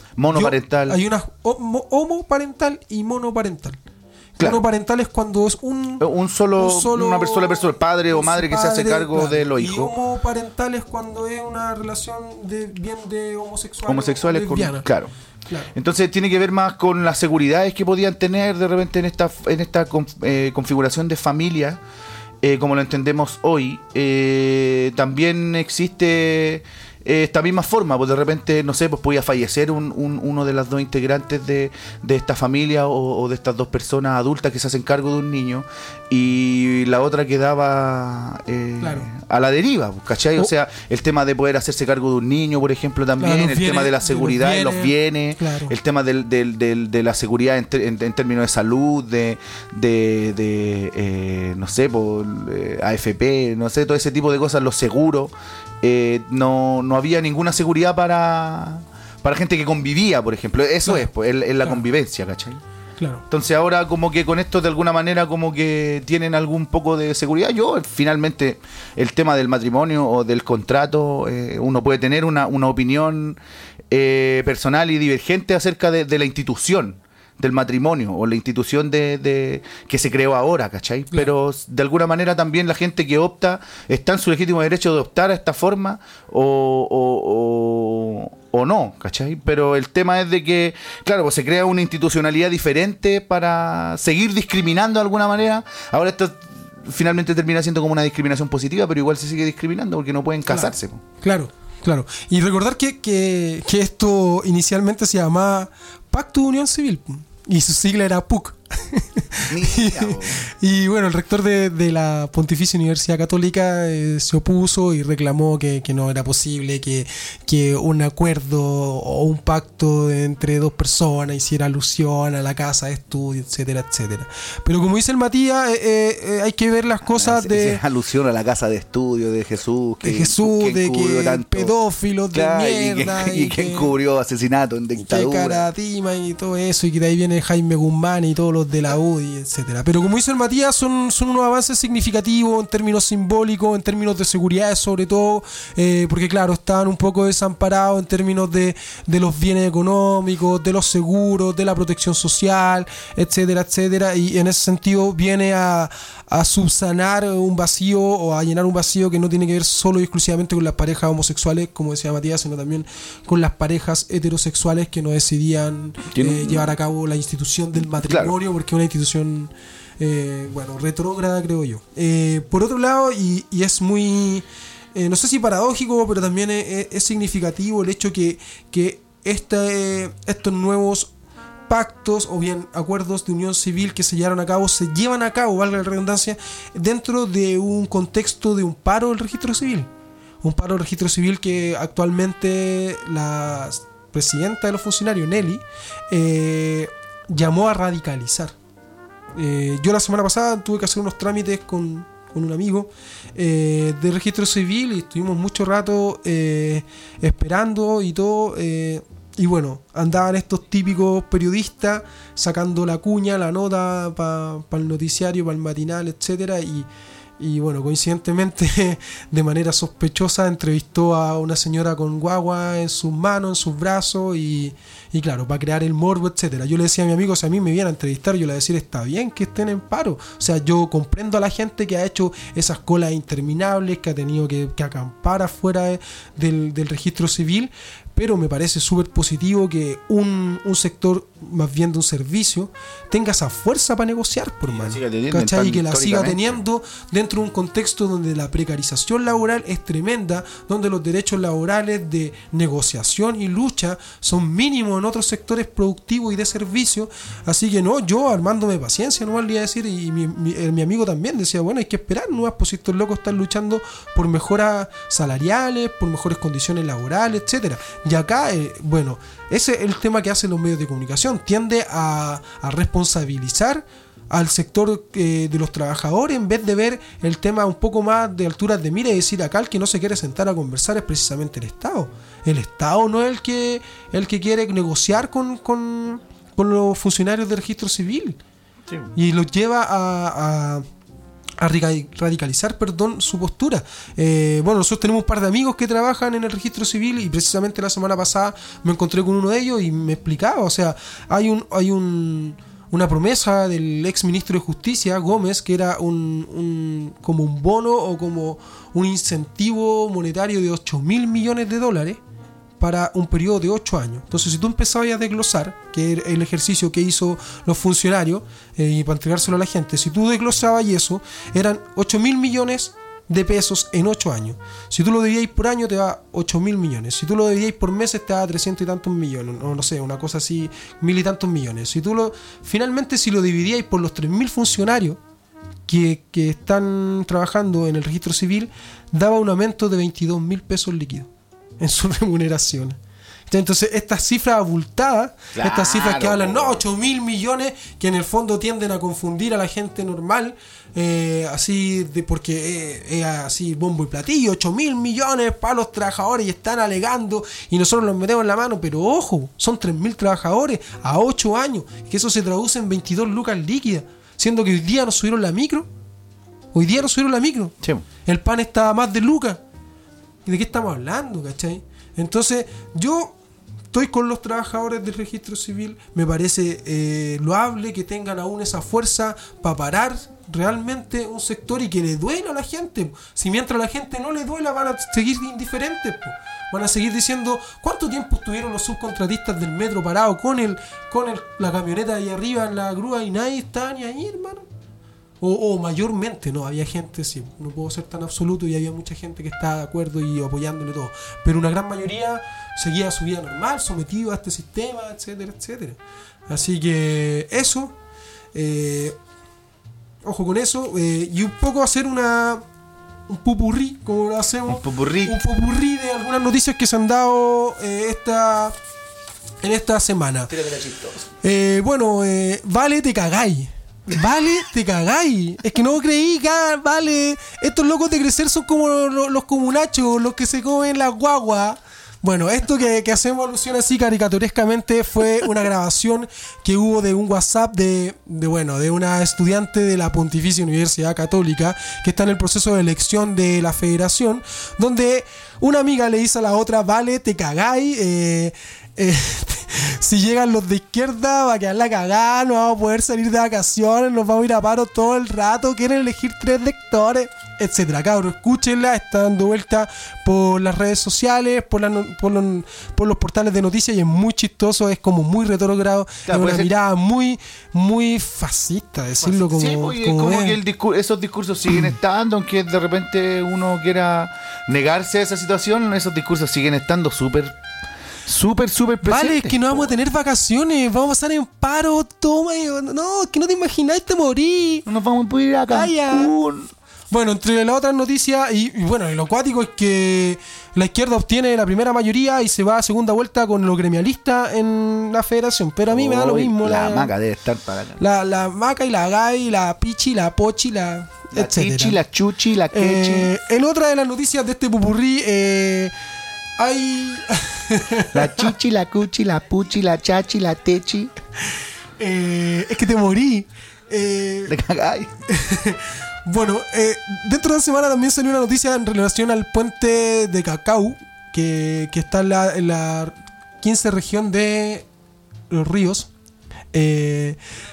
S1: Monoparental.
S2: Yo, hay una homo, homoparental y monoparental.
S1: Claro.
S2: Monoparental es cuando es un,
S1: un, solo,
S2: un solo
S1: una persona, persona, padre o madre que
S2: padre,
S1: se hace cargo
S2: claro.
S1: de los
S2: y
S1: hijos.
S2: homoparental es cuando es una relación de bien de homosexuales.
S1: Homosexuales con, claro.
S2: Claro.
S1: Entonces tiene que ver más con las seguridades que podían tener de repente en esta en esta eh, configuración de familia, eh, como lo entendemos hoy. Eh, también existe eh, esta misma forma, pues de repente, no sé, pues podía fallecer un, un, uno de las dos integrantes de, de esta familia o, o de estas dos personas adultas que se hacen cargo de un niño y la otra quedaba eh,
S2: claro.
S1: a la deriva, ¿cachai?
S2: Oh.
S1: O sea, el tema de poder hacerse cargo de un niño, por ejemplo, también,
S2: claro,
S1: el
S2: bienes,
S1: tema de la seguridad de los bienes, bienes
S2: claro.
S1: el tema del, del, del, de la seguridad en, ter, en, en términos de salud, de, de, de eh, no sé, por eh, A F P, no sé, todo ese tipo de cosas, los seguros. Eh, no, no había ninguna seguridad para, para gente que convivía, por ejemplo. Eso claro. es, pues, es, es la claro. convivencia, ¿cachai?
S2: Claro.
S1: Entonces ahora como que con esto de alguna manera como que tienen algún poco de seguridad. Yo finalmente el tema del matrimonio o del contrato, eh, uno puede tener una, una opinión eh, personal y divergente acerca de, de la institución del matrimonio o la institución de, de que se creó ahora, ¿cachai? Claro. Pero de alguna manera también la gente que opta está en su legítimo derecho de optar a esta forma o, o, o, o no, ¿cachai? Pero el tema es de que, claro, pues se crea una institucionalidad diferente para seguir discriminando de alguna manera. Ahora esto finalmente termina siendo como una discriminación positiva, pero igual se sigue discriminando porque no pueden casarse.
S2: Claro, claro. Claro, y recordar que, que, que esto inicialmente se llamaba Pacto de Unión Civil y su sigla era P U C. y, y bueno, el rector de, de la Pontificia Universidad Católica eh, se opuso y reclamó que, que no era posible que, que un acuerdo o un pacto entre dos personas hiciera alusión a la casa de estudio, etcétera, etcétera. Pero como dice el Matías, eh, eh, hay que ver las cosas ah, de...
S1: Es alusión a la casa de estudio de Jesús. Que,
S2: de Jesús, de que
S1: tanto?
S2: pedófilos
S1: claro,
S2: de mierda.
S1: Y, que, y, y que encubrió asesinato en dictadura.
S2: Que Caratima y todo eso, y que de ahí viene Jaime Guzmán y todos los de la U D I, etcétera. Pero como dice el Matías, son, son unos avances significativos en términos simbólicos, en términos de seguridad sobre todo, eh, porque claro, estaban un poco desamparados en términos de, de los bienes económicos, de los seguros, de la protección social, etcétera, etcétera, y en ese sentido viene a, a subsanar un vacío o a llenar un vacío que no tiene que ver solo y exclusivamente con las parejas homosexuales, como decía Matías, sino también con las parejas heterosexuales que no decidían eh, llevar a cabo la institución del matrimonio, claro. porque es una institución eh, bueno, retrógrada, creo yo. Eh, por otro lado, y, y es muy eh, no sé si paradójico, pero también es, es significativo el hecho que, que este, estos nuevos pactos o bien acuerdos de unión civil que se llevaron a cabo se llevan a cabo, valga la redundancia, dentro de un contexto de un paro del registro civil. Un paro del registro civil que actualmente la presidenta de los funcionarios, Nelly, eh, llamó a radicalizar. Eh, yo la semana pasada tuve que hacer unos trámites con, con un amigo eh, de registro civil y estuvimos mucho rato eh, esperando y todo. Eh, y bueno, andaban estos típicos periodistas sacando la cuña, la nota para pa el noticiario, para el matinal, etcétera. Y, y bueno, coincidentemente, de manera sospechosa, entrevistó a una señora con guagua en sus manos, en sus brazos y, y claro, para crear el morbo, etcétera. Yo le decía a mi amigo, si a mí me vienen a entrevistar, yo le voy a decir, está bien que estén en paro. O sea, yo comprendo a la gente que ha hecho esas colas interminables, que ha tenido que, que acampar afuera de, del, del registro civil, pero me parece súper positivo que un, un sector, más bien de un servicio, tenga esa fuerza para negociar, por mano, ¿cachai? Y que la siga teniendo dentro de un contexto donde la precarización laboral es tremenda, donde los derechos laborales de negociación y lucha son mínimos en otros sectores productivos y de servicio. Así que no, yo armándome paciencia, no le iba a decir, y mi, mi, mi amigo también decía, bueno, hay que esperar, no, pues si estos locos están luchando por mejoras salariales, por mejores condiciones laborales, etcétera. Y acá, eh, bueno, ese es el tema que hacen los medios de comunicación. Tiende a, a responsabilizar al sector eh, de los trabajadores en vez de ver el tema un poco más de alturas de mira y decir, acá el que no se quiere sentar a conversar es precisamente el Estado. El Estado no es el que, el que quiere negociar con, con, con los funcionarios del registro civil. Sí. Y los lleva a... a a radicalizar, perdón, su postura. Eh, bueno, nosotros tenemos un par de amigos que trabajan en el registro civil y precisamente la semana pasada me encontré con uno de ellos y me explicaba, o sea, hay un hay un una promesa del ex ministro de Justicia, Gómez, que era un, un como un bono o como un incentivo monetario de ocho mil millones de dólares para un periodo de ocho años. Entonces, si tú empezabas a desglosar, que era el ejercicio que hizo los funcionarios, eh, y para entregárselo a la gente, si tú desglosabas y eso, eran ocho mil millones de pesos en ocho años. Si tú lo dividías por año, te da ocho mil millones. Si tú lo dividías por meses, te da trescientos y tantos millones. O no sé, una cosa así, mil y tantos millones. Si tú lo, finalmente, si lo dividíais por los tres mil funcionarios que, que están trabajando en el registro civil, daba un aumento de veintidós mil pesos líquidos en su remuneración. Entonces, estas cifras abultadas, claro, estas cifras que hablan, no, ocho mil millones, que en el fondo tienden a confundir a la gente normal, eh, así, de porque es eh, eh, así bombo y platillo, ocho mil millones para los trabajadores y están alegando y nosotros los metemos en la mano, pero ojo, son tres mil trabajadores a ocho años, que eso se traduce en veintidós lucas líquidas, siendo que hoy día nos subieron la micro, hoy día nos subieron la micro, sí. El pan está a más de lucas. ¿Y de qué estamos hablando, cachai? Entonces, yo estoy con los trabajadores del registro civil. Me parece eh, loable que tengan aún esa fuerza para parar realmente un sector y que le duela a la gente. Si mientras a la gente no le duela, van a seguir indiferentes, po. Van a seguir diciendo, ¿cuánto tiempo estuvieron los subcontratistas del metro parados con el con el, la camioneta ahí arriba en la grúa y nadie está ni ahí, hermano? O, o mayormente, no, había gente, sí, no puedo ser tan absoluto, y había mucha gente que estaba de acuerdo y apoyándole todo, pero una gran mayoría seguía su vida normal, sometido a este sistema, etcétera, etcétera. Así que eso, eh, ojo con eso, eh, y un poco hacer una un pupurrí, como lo hacemos, un pupurrí, un pupurrí de algunas noticias que se han dado eh, esta en esta semana. Eh, bueno, eh, vale, te cagáis. Vale, te cagáis. Es que no creí que, ah, vale, estos locos de crecer son como los, los comunachos, los que se comen las guaguas. Bueno, esto que, que hacemos alusión así caricaturescamente fue una grabación que hubo de un WhatsApp de, de, bueno, de una estudiante de la Pontificia Universidad Católica que está en el proceso de elección de la federación, donde una amiga le dice a la otra, vale, te cagáis, eh... Eh, si llegan los de izquierda va a quedar la cagada, no vamos a poder salir de vacaciones, nos vamos a ir a paro todo el rato, quieren elegir tres lectores, etcétera. Cabros, escúchenla, está dando vuelta por las redes sociales, por, la, por, los, por los portales de noticias y es muy chistoso, es como muy retrógrado, claro, es una ser... mirada muy muy fascista, decirlo como,
S1: sí, pues, como, como que el discur- esos discursos siguen estando, aunque de repente uno quiera negarse a esa situación, esos discursos siguen estando súper Súper, súper presente.
S2: Vale, es que no vamos a tener vacaciones, vamos a pasar en paro, toma, no, es que no te imagináis, te morí.
S1: No nos vamos a poder ir a Cancún.
S2: Bueno, entre las otras noticias, y, y bueno, lo cuático es que la izquierda obtiene la primera mayoría y se va a segunda vuelta con los gremialistas en la federación, pero a mí oh, me da lo mismo.
S1: La, la maca debe estar para acá.
S2: La, la maca y la gay, la pichi, la pochi, la...
S1: La etcétera. Chichi, la chuchi, la quechi.
S2: Eh, en otra de las noticias de este pupurrí, eh... hay...
S1: la chichi, la cuchi, la puchi, la chachi, la techi.
S2: Eh, es que te morí. Eh,
S1: te cagáis.
S2: Bueno, eh, dentro de la semana también salió una noticia en relación al puente de Cacao, que, que está en la, en la quince región de Los Ríos. Eh,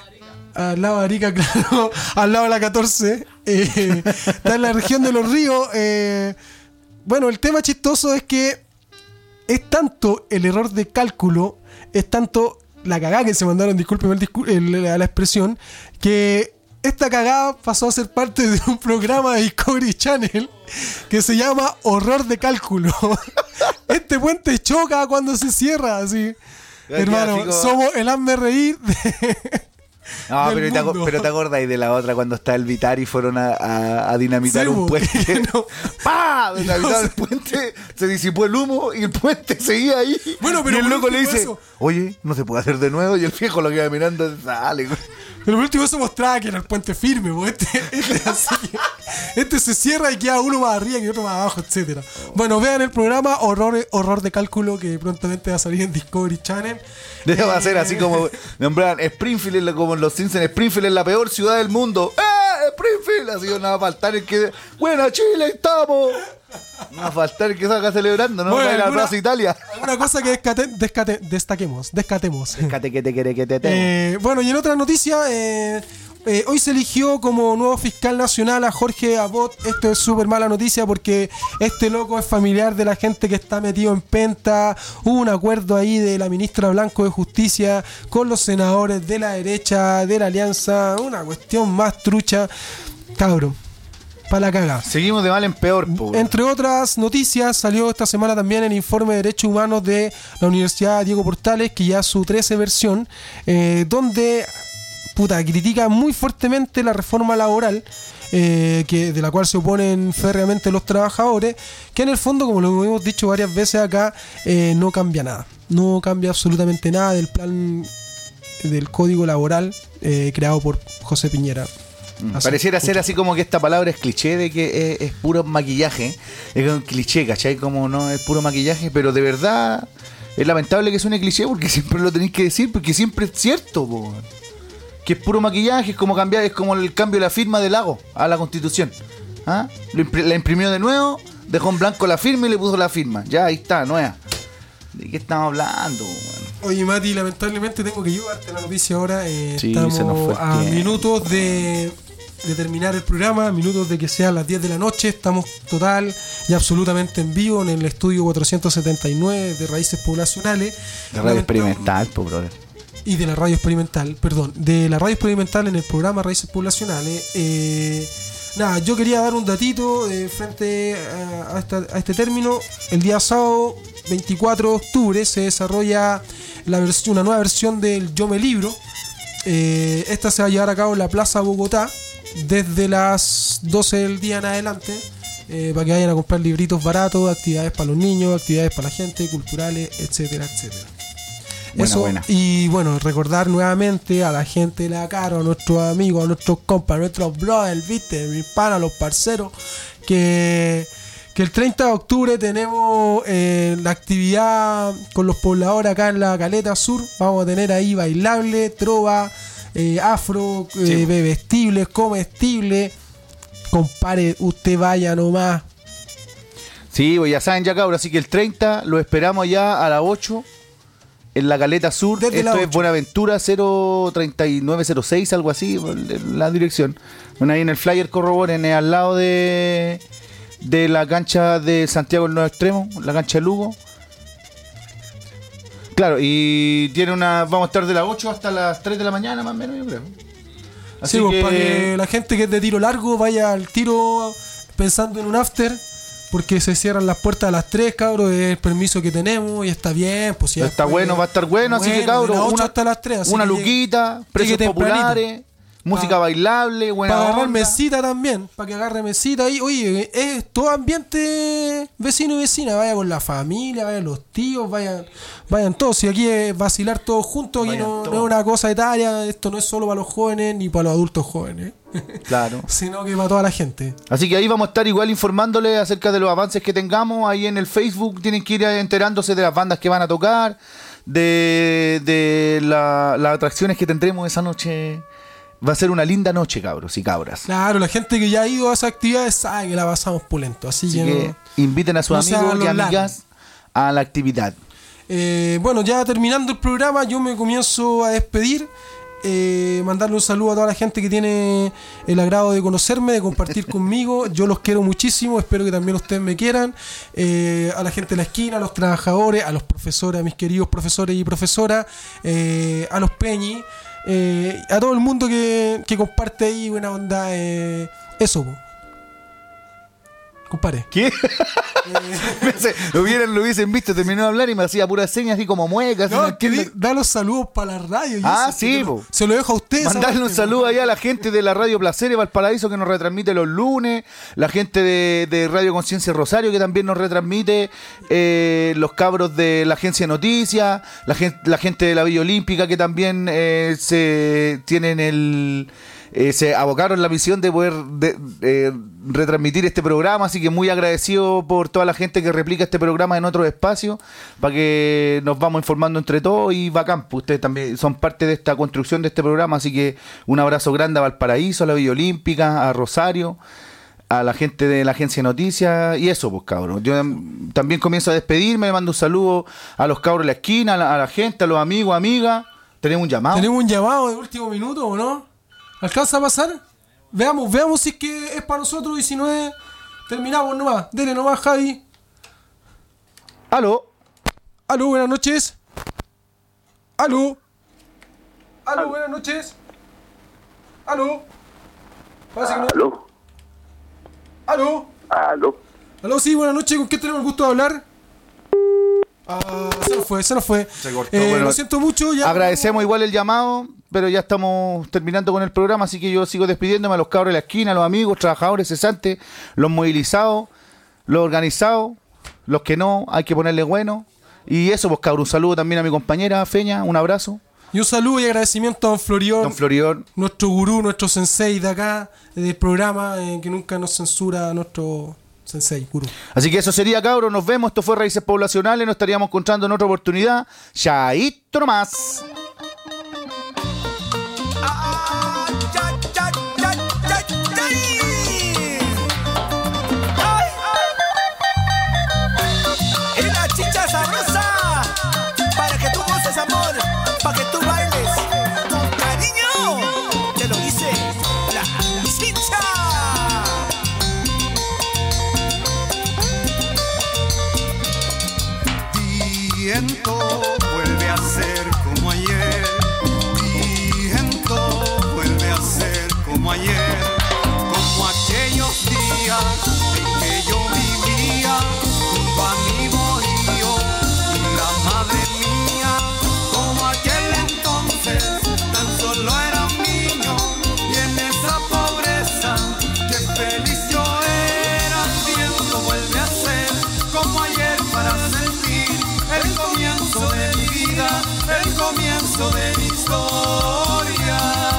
S2: al lado de Arica, claro. Al lado de la catorce. Eh, está en la región de Los Ríos. Eh, bueno, el tema chistoso es que es tanto el error de cálculo, es tanto la cagada que se mandaron, discúlpeme el discu- el, la, la expresión, que esta cagada pasó a ser parte de un programa de Discovery Channel que se llama Horror de Cálculo. Este puente choca cuando se cierra, así. Ya, hermano, como... somos el hazme reír de...
S1: No, pero te, pero te acordáis de la otra cuando está el Vitar y fueron a, a, a dinamitar sí, un puente. No. ¡Pah! Dinamitaron el puente, se disipó el humo y el puente seguía ahí. Bueno, pero y el loco le dice, eso... oye, no se puede hacer de nuevo. Y el viejo lo queda mirando y sale.
S2: Pero por último eso mostraba que era el puente firme, este, este, así, este se cierra y queda uno más arriba y otro más abajo, etcétera. Bueno, vean el programa Horror, Horror de Cálculo, que prontamente va a salir en Discovery Channel.
S1: Debe eh, ser así como nombran Springfield, como en los Simpsons, Springfield es la peor ciudad del mundo. ¡Eh! Springfield. Así no va a faltar el que... Buena Chile, estamos. No va a faltar el que salga celebrando, ¿no?
S2: Bueno,
S1: Va a ir a la
S2: alguna-
S1: Plaza Italia.
S2: Una cosa que descate, descate- destaquemos, descatemos.
S1: Descate que te quiere que te tengo.
S2: Eh, bueno, y en otra noticia, eh, eh, hoy se eligió como nuevo fiscal nacional a Jorge Abot. Esto es súper mala noticia porque este loco es familiar de la gente que está metido en penta. Hubo un acuerdo ahí de la ministra Blanco de Justicia con los senadores de la derecha, de la alianza. Una cuestión más trucha. Cabro, para la caga.
S1: Seguimos de mal en peor, po.
S2: Entre otras noticias, salió esta semana también el informe de Derechos Humanos de la Universidad Diego Portales, que ya es su trece versión, eh, donde puta, critica muy fuertemente la reforma laboral, eh, que, de la cual se oponen férreamente los trabajadores, que en el fondo, como lo hemos dicho varias veces acá, eh, no cambia nada. No cambia absolutamente nada del plan del código laboral eh, creado por José Piñera. Así,
S1: Pareciera
S2: puta.
S1: ser así como que esta palabra es cliché de que es, es puro maquillaje. Es un cliché, ¿cachai? Como no es puro maquillaje, pero de verdad es lamentable que suene cliché porque siempre lo tenéis que decir, porque siempre es cierto, po. Que es puro maquillaje, es como cambiar, es como el cambio de la firma del Lago a la Constitución. ¿Ah? Lo impri- La imprimió de nuevo, dejó en blanco la firma y le puso la firma. Ya, ahí está, nueva. ¿De qué estamos hablando, weón?
S2: Oye, Mati, lamentablemente tengo que llevarte la noticia ahora. Eh,
S1: Sí,
S2: estamos
S1: se nos fue el
S2: a
S1: tiempo.
S2: minutos de, de terminar el programa, minutos de que sean las diez de la noche. Estamos total y absolutamente en vivo en el estudio cuatrocientos setenta y nueve de Raíces Poblacionales.
S1: De radio
S2: Lamentab-
S1: experimental, po, brother.
S2: Y de la radio experimental, perdón, de la radio experimental en el programa Raíces Poblacionales. Eh, nada, yo quería dar un datito eh, frente a, a esta- a este término. El día sábado veinticuatro de octubre se desarrolla la versión, una nueva versión del Yo Me Libro. Eh, esta se va a llevar a cabo en la Plaza Bogotá desde las doce del día en adelante. eh, para que vayan a comprar libritos baratos, actividades para los niños, actividades para la gente, culturales, etcétera, etcétera.
S1: Buena,
S2: Eso,
S1: buena.
S2: y bueno, recordar nuevamente a la gente de la Caro, a nuestros amigos, a nuestros compas, a nuestros brothers, viste, mis panas, los parceros, que, que el treinta de octubre tenemos eh, la actividad con los pobladores acá en la Caleta Sur. Vamos a tener ahí bailable, trova, eh, afro, eh,
S1: Sí.
S2: bebestibles, comestibles. Compare, usted vaya nomás.
S1: Sí, pues ya saben ya, cabros, así que el treinta lo esperamos ya a las ocho en la Caleta Sur.
S2: Desde
S1: Esto
S2: las
S1: es
S2: ocho.
S1: Buenaventura cero treinta y nueve cero seis, algo así, la dirección. Bueno, ahí en el flyer corroboren, es al lado de de la cancha de Santiago del Nuevo Extremo, la cancha de Lugo. Claro, y tiene una, vamos a estar de las ocho hasta las tres de la mañana más o menos, yo creo. Así
S2: Sí, pues,
S1: que,
S2: para que la gente que es de tiro largo vaya al tiro pensando en un after, porque se cierran las puertas a las tres, cabros, es el permiso que tenemos y está bien. Pues, si
S1: está
S2: después-
S1: bueno, va a estar bueno, así que
S2: de las
S1: cabros,
S2: ocho
S1: una,
S2: hasta las tres, así
S1: una
S2: que llegue-
S1: luquita, precios
S2: llegue tempranito.
S1: populares, música
S2: Pa-
S1: bailable, buena
S2: Para agarrar
S1: onda.
S2: mesita también, para que agarre mesita ahí. Oye, es todo ambiente vecino y vecina. Vaya con la familia, vayan los tíos, vayan, vayan todos. Si aquí es vacilar todos juntos, aquí
S1: Vayan
S2: no,
S1: todos.
S2: no es una cosa etaria. Esto no es solo para los jóvenes ni para los adultos jóvenes,
S1: Claro.
S2: sino que para toda la gente.
S1: Así que ahí vamos a estar igual informándoles acerca de los avances que tengamos. Ahí en el Facebook tienen que ir enterándose de las bandas que van a tocar, de, de la- las atracciones que tendremos esa noche. Va a ser una linda noche, cabros y cabras.
S2: Claro, la gente que ya ha ido a esas actividades sabe que la pasamos pulento. Así,
S1: Así
S2: que,
S1: que
S2: no-
S1: inviten a sus
S2: no se
S1: amigos
S2: hagan
S1: y
S2: los
S1: amigas a la actividad.
S2: Eh, bueno, ya terminando el programa, yo me comienzo a despedir. Eh, mandarle un saludo a toda la gente que tiene el agrado de conocerme, de compartir conmigo. Yo los quiero muchísimo, espero que también ustedes me quieran. Eh, a la gente de la esquina, a los trabajadores, a los profesores, a mis queridos profesores y profesoras, eh, a los peñis, eh, a todo el mundo que, que comparte ahí buena onda. Eh, eso, po. Compadre.
S1: ¿Qué? lo, hubieran, lo hubiesen visto, terminó de hablar y me hacía puras señas así como muecas.
S2: No,
S1: no
S2: es que
S1: entiendo.
S2: di- da los saludos para la radio. y
S1: Ah,
S2: eso,
S1: sí,
S2: que
S1: po.
S2: Se lo dejo a ustedes.
S1: Mandarle un
S2: aparte,
S1: saludo
S2: po.
S1: allá a la gente de la Radio Placeres Valparaíso que nos retransmite los lunes, la gente de, de Radio Conciencia Rosario que también nos retransmite, eh, los cabros de la Agencia de Noticias, la gente, la gente de la Villa Olímpica que también eh, se tienen el eh, se abocaron la misión de poder de, eh, retransmitir este programa, así que muy agradecido por toda la gente que replica este programa en otros espacios, para que nos vamos informando entre todos y bacán, pues ustedes también son parte de esta construcción de este programa, así que un abrazo grande a Valparaíso, a la Villa Olímpica, a Rosario, a la gente de la agencia de noticias y eso, pues cabros. Yo también comienzo a despedirme, le mando un saludo a los cabros de la esquina, a la, a la gente, a los amigos, amigas. ¿Tenemos un llamado?
S2: ¿Tenemos un llamado de último minuto o no? ¿Alcanza a pasar? Veamos, veamos si es que es para nosotros y si no es, terminamos nomás. Dele nomás, Javi.
S1: Aló.
S2: Aló, buenas noches. Aló. Aló, buenas noches. Aló. Parece que no.
S10: Aló.
S2: Aló.
S10: Aló.
S2: Aló, sí, buenas noches. ¿Con qué tenemos el gusto de hablar? Ah, se nos fue, se nos fue.
S1: Se cortó.
S2: Eh,
S1: Bueno,
S2: lo siento mucho. Ya
S1: agradecemos igual el llamado, pero ya estamos terminando con el programa, así que yo sigo despidiéndome a los cabros de la esquina, a los amigos, trabajadores cesantes, los movilizados, los organizados, los que no, hay que ponerle bueno. Y eso, pues cabros, un saludo también a mi compañera Feña, un abrazo.
S2: Y un saludo y agradecimiento a Don Florión,
S1: Don Florión,
S2: nuestro gurú, nuestro sensei de acá, del programa, eh, que nunca nos censura nuestro sensei, gurú.
S1: Así que eso sería, cabros, nos vemos. Esto fue Raíces Poblacionales, nos estaríamos encontrando en otra oportunidad. Chaito nomás.
S11: Es la chicha sabrosa, para que tú goces amor, para que tú bailes con cariño. Te lo dice la chicha.
S12: Viento vuelve a ser como ayer, viento vuelve a ser como ayer, como aquellos días en que yo vivía junto a mi bohío y la madre mía, como aquel entonces tan solo era un niño y en esa pobreza qué feliz yo era. Viento vuelve a ser como ayer para sentir el comienzo de mi vida, el comienzo de mi historia.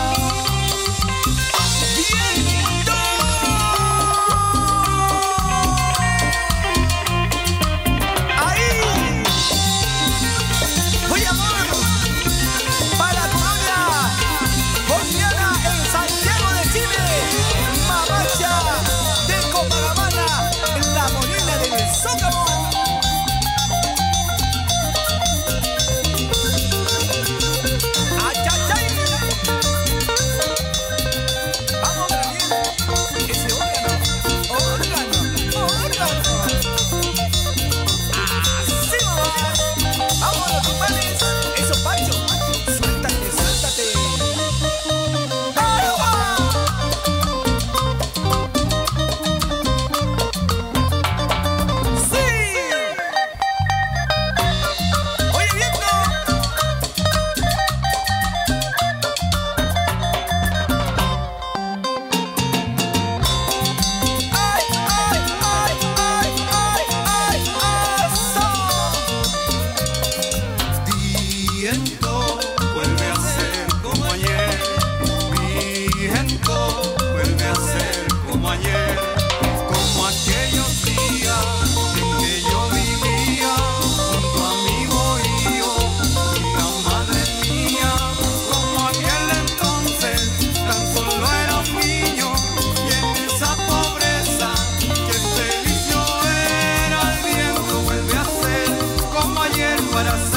S12: ¡Viento! ¡Ahí! ¡Voy amor! Para tu novia, boliviana en Santiago de Chile, Mamacha de Copacabana, en la morena del Zócalo. Para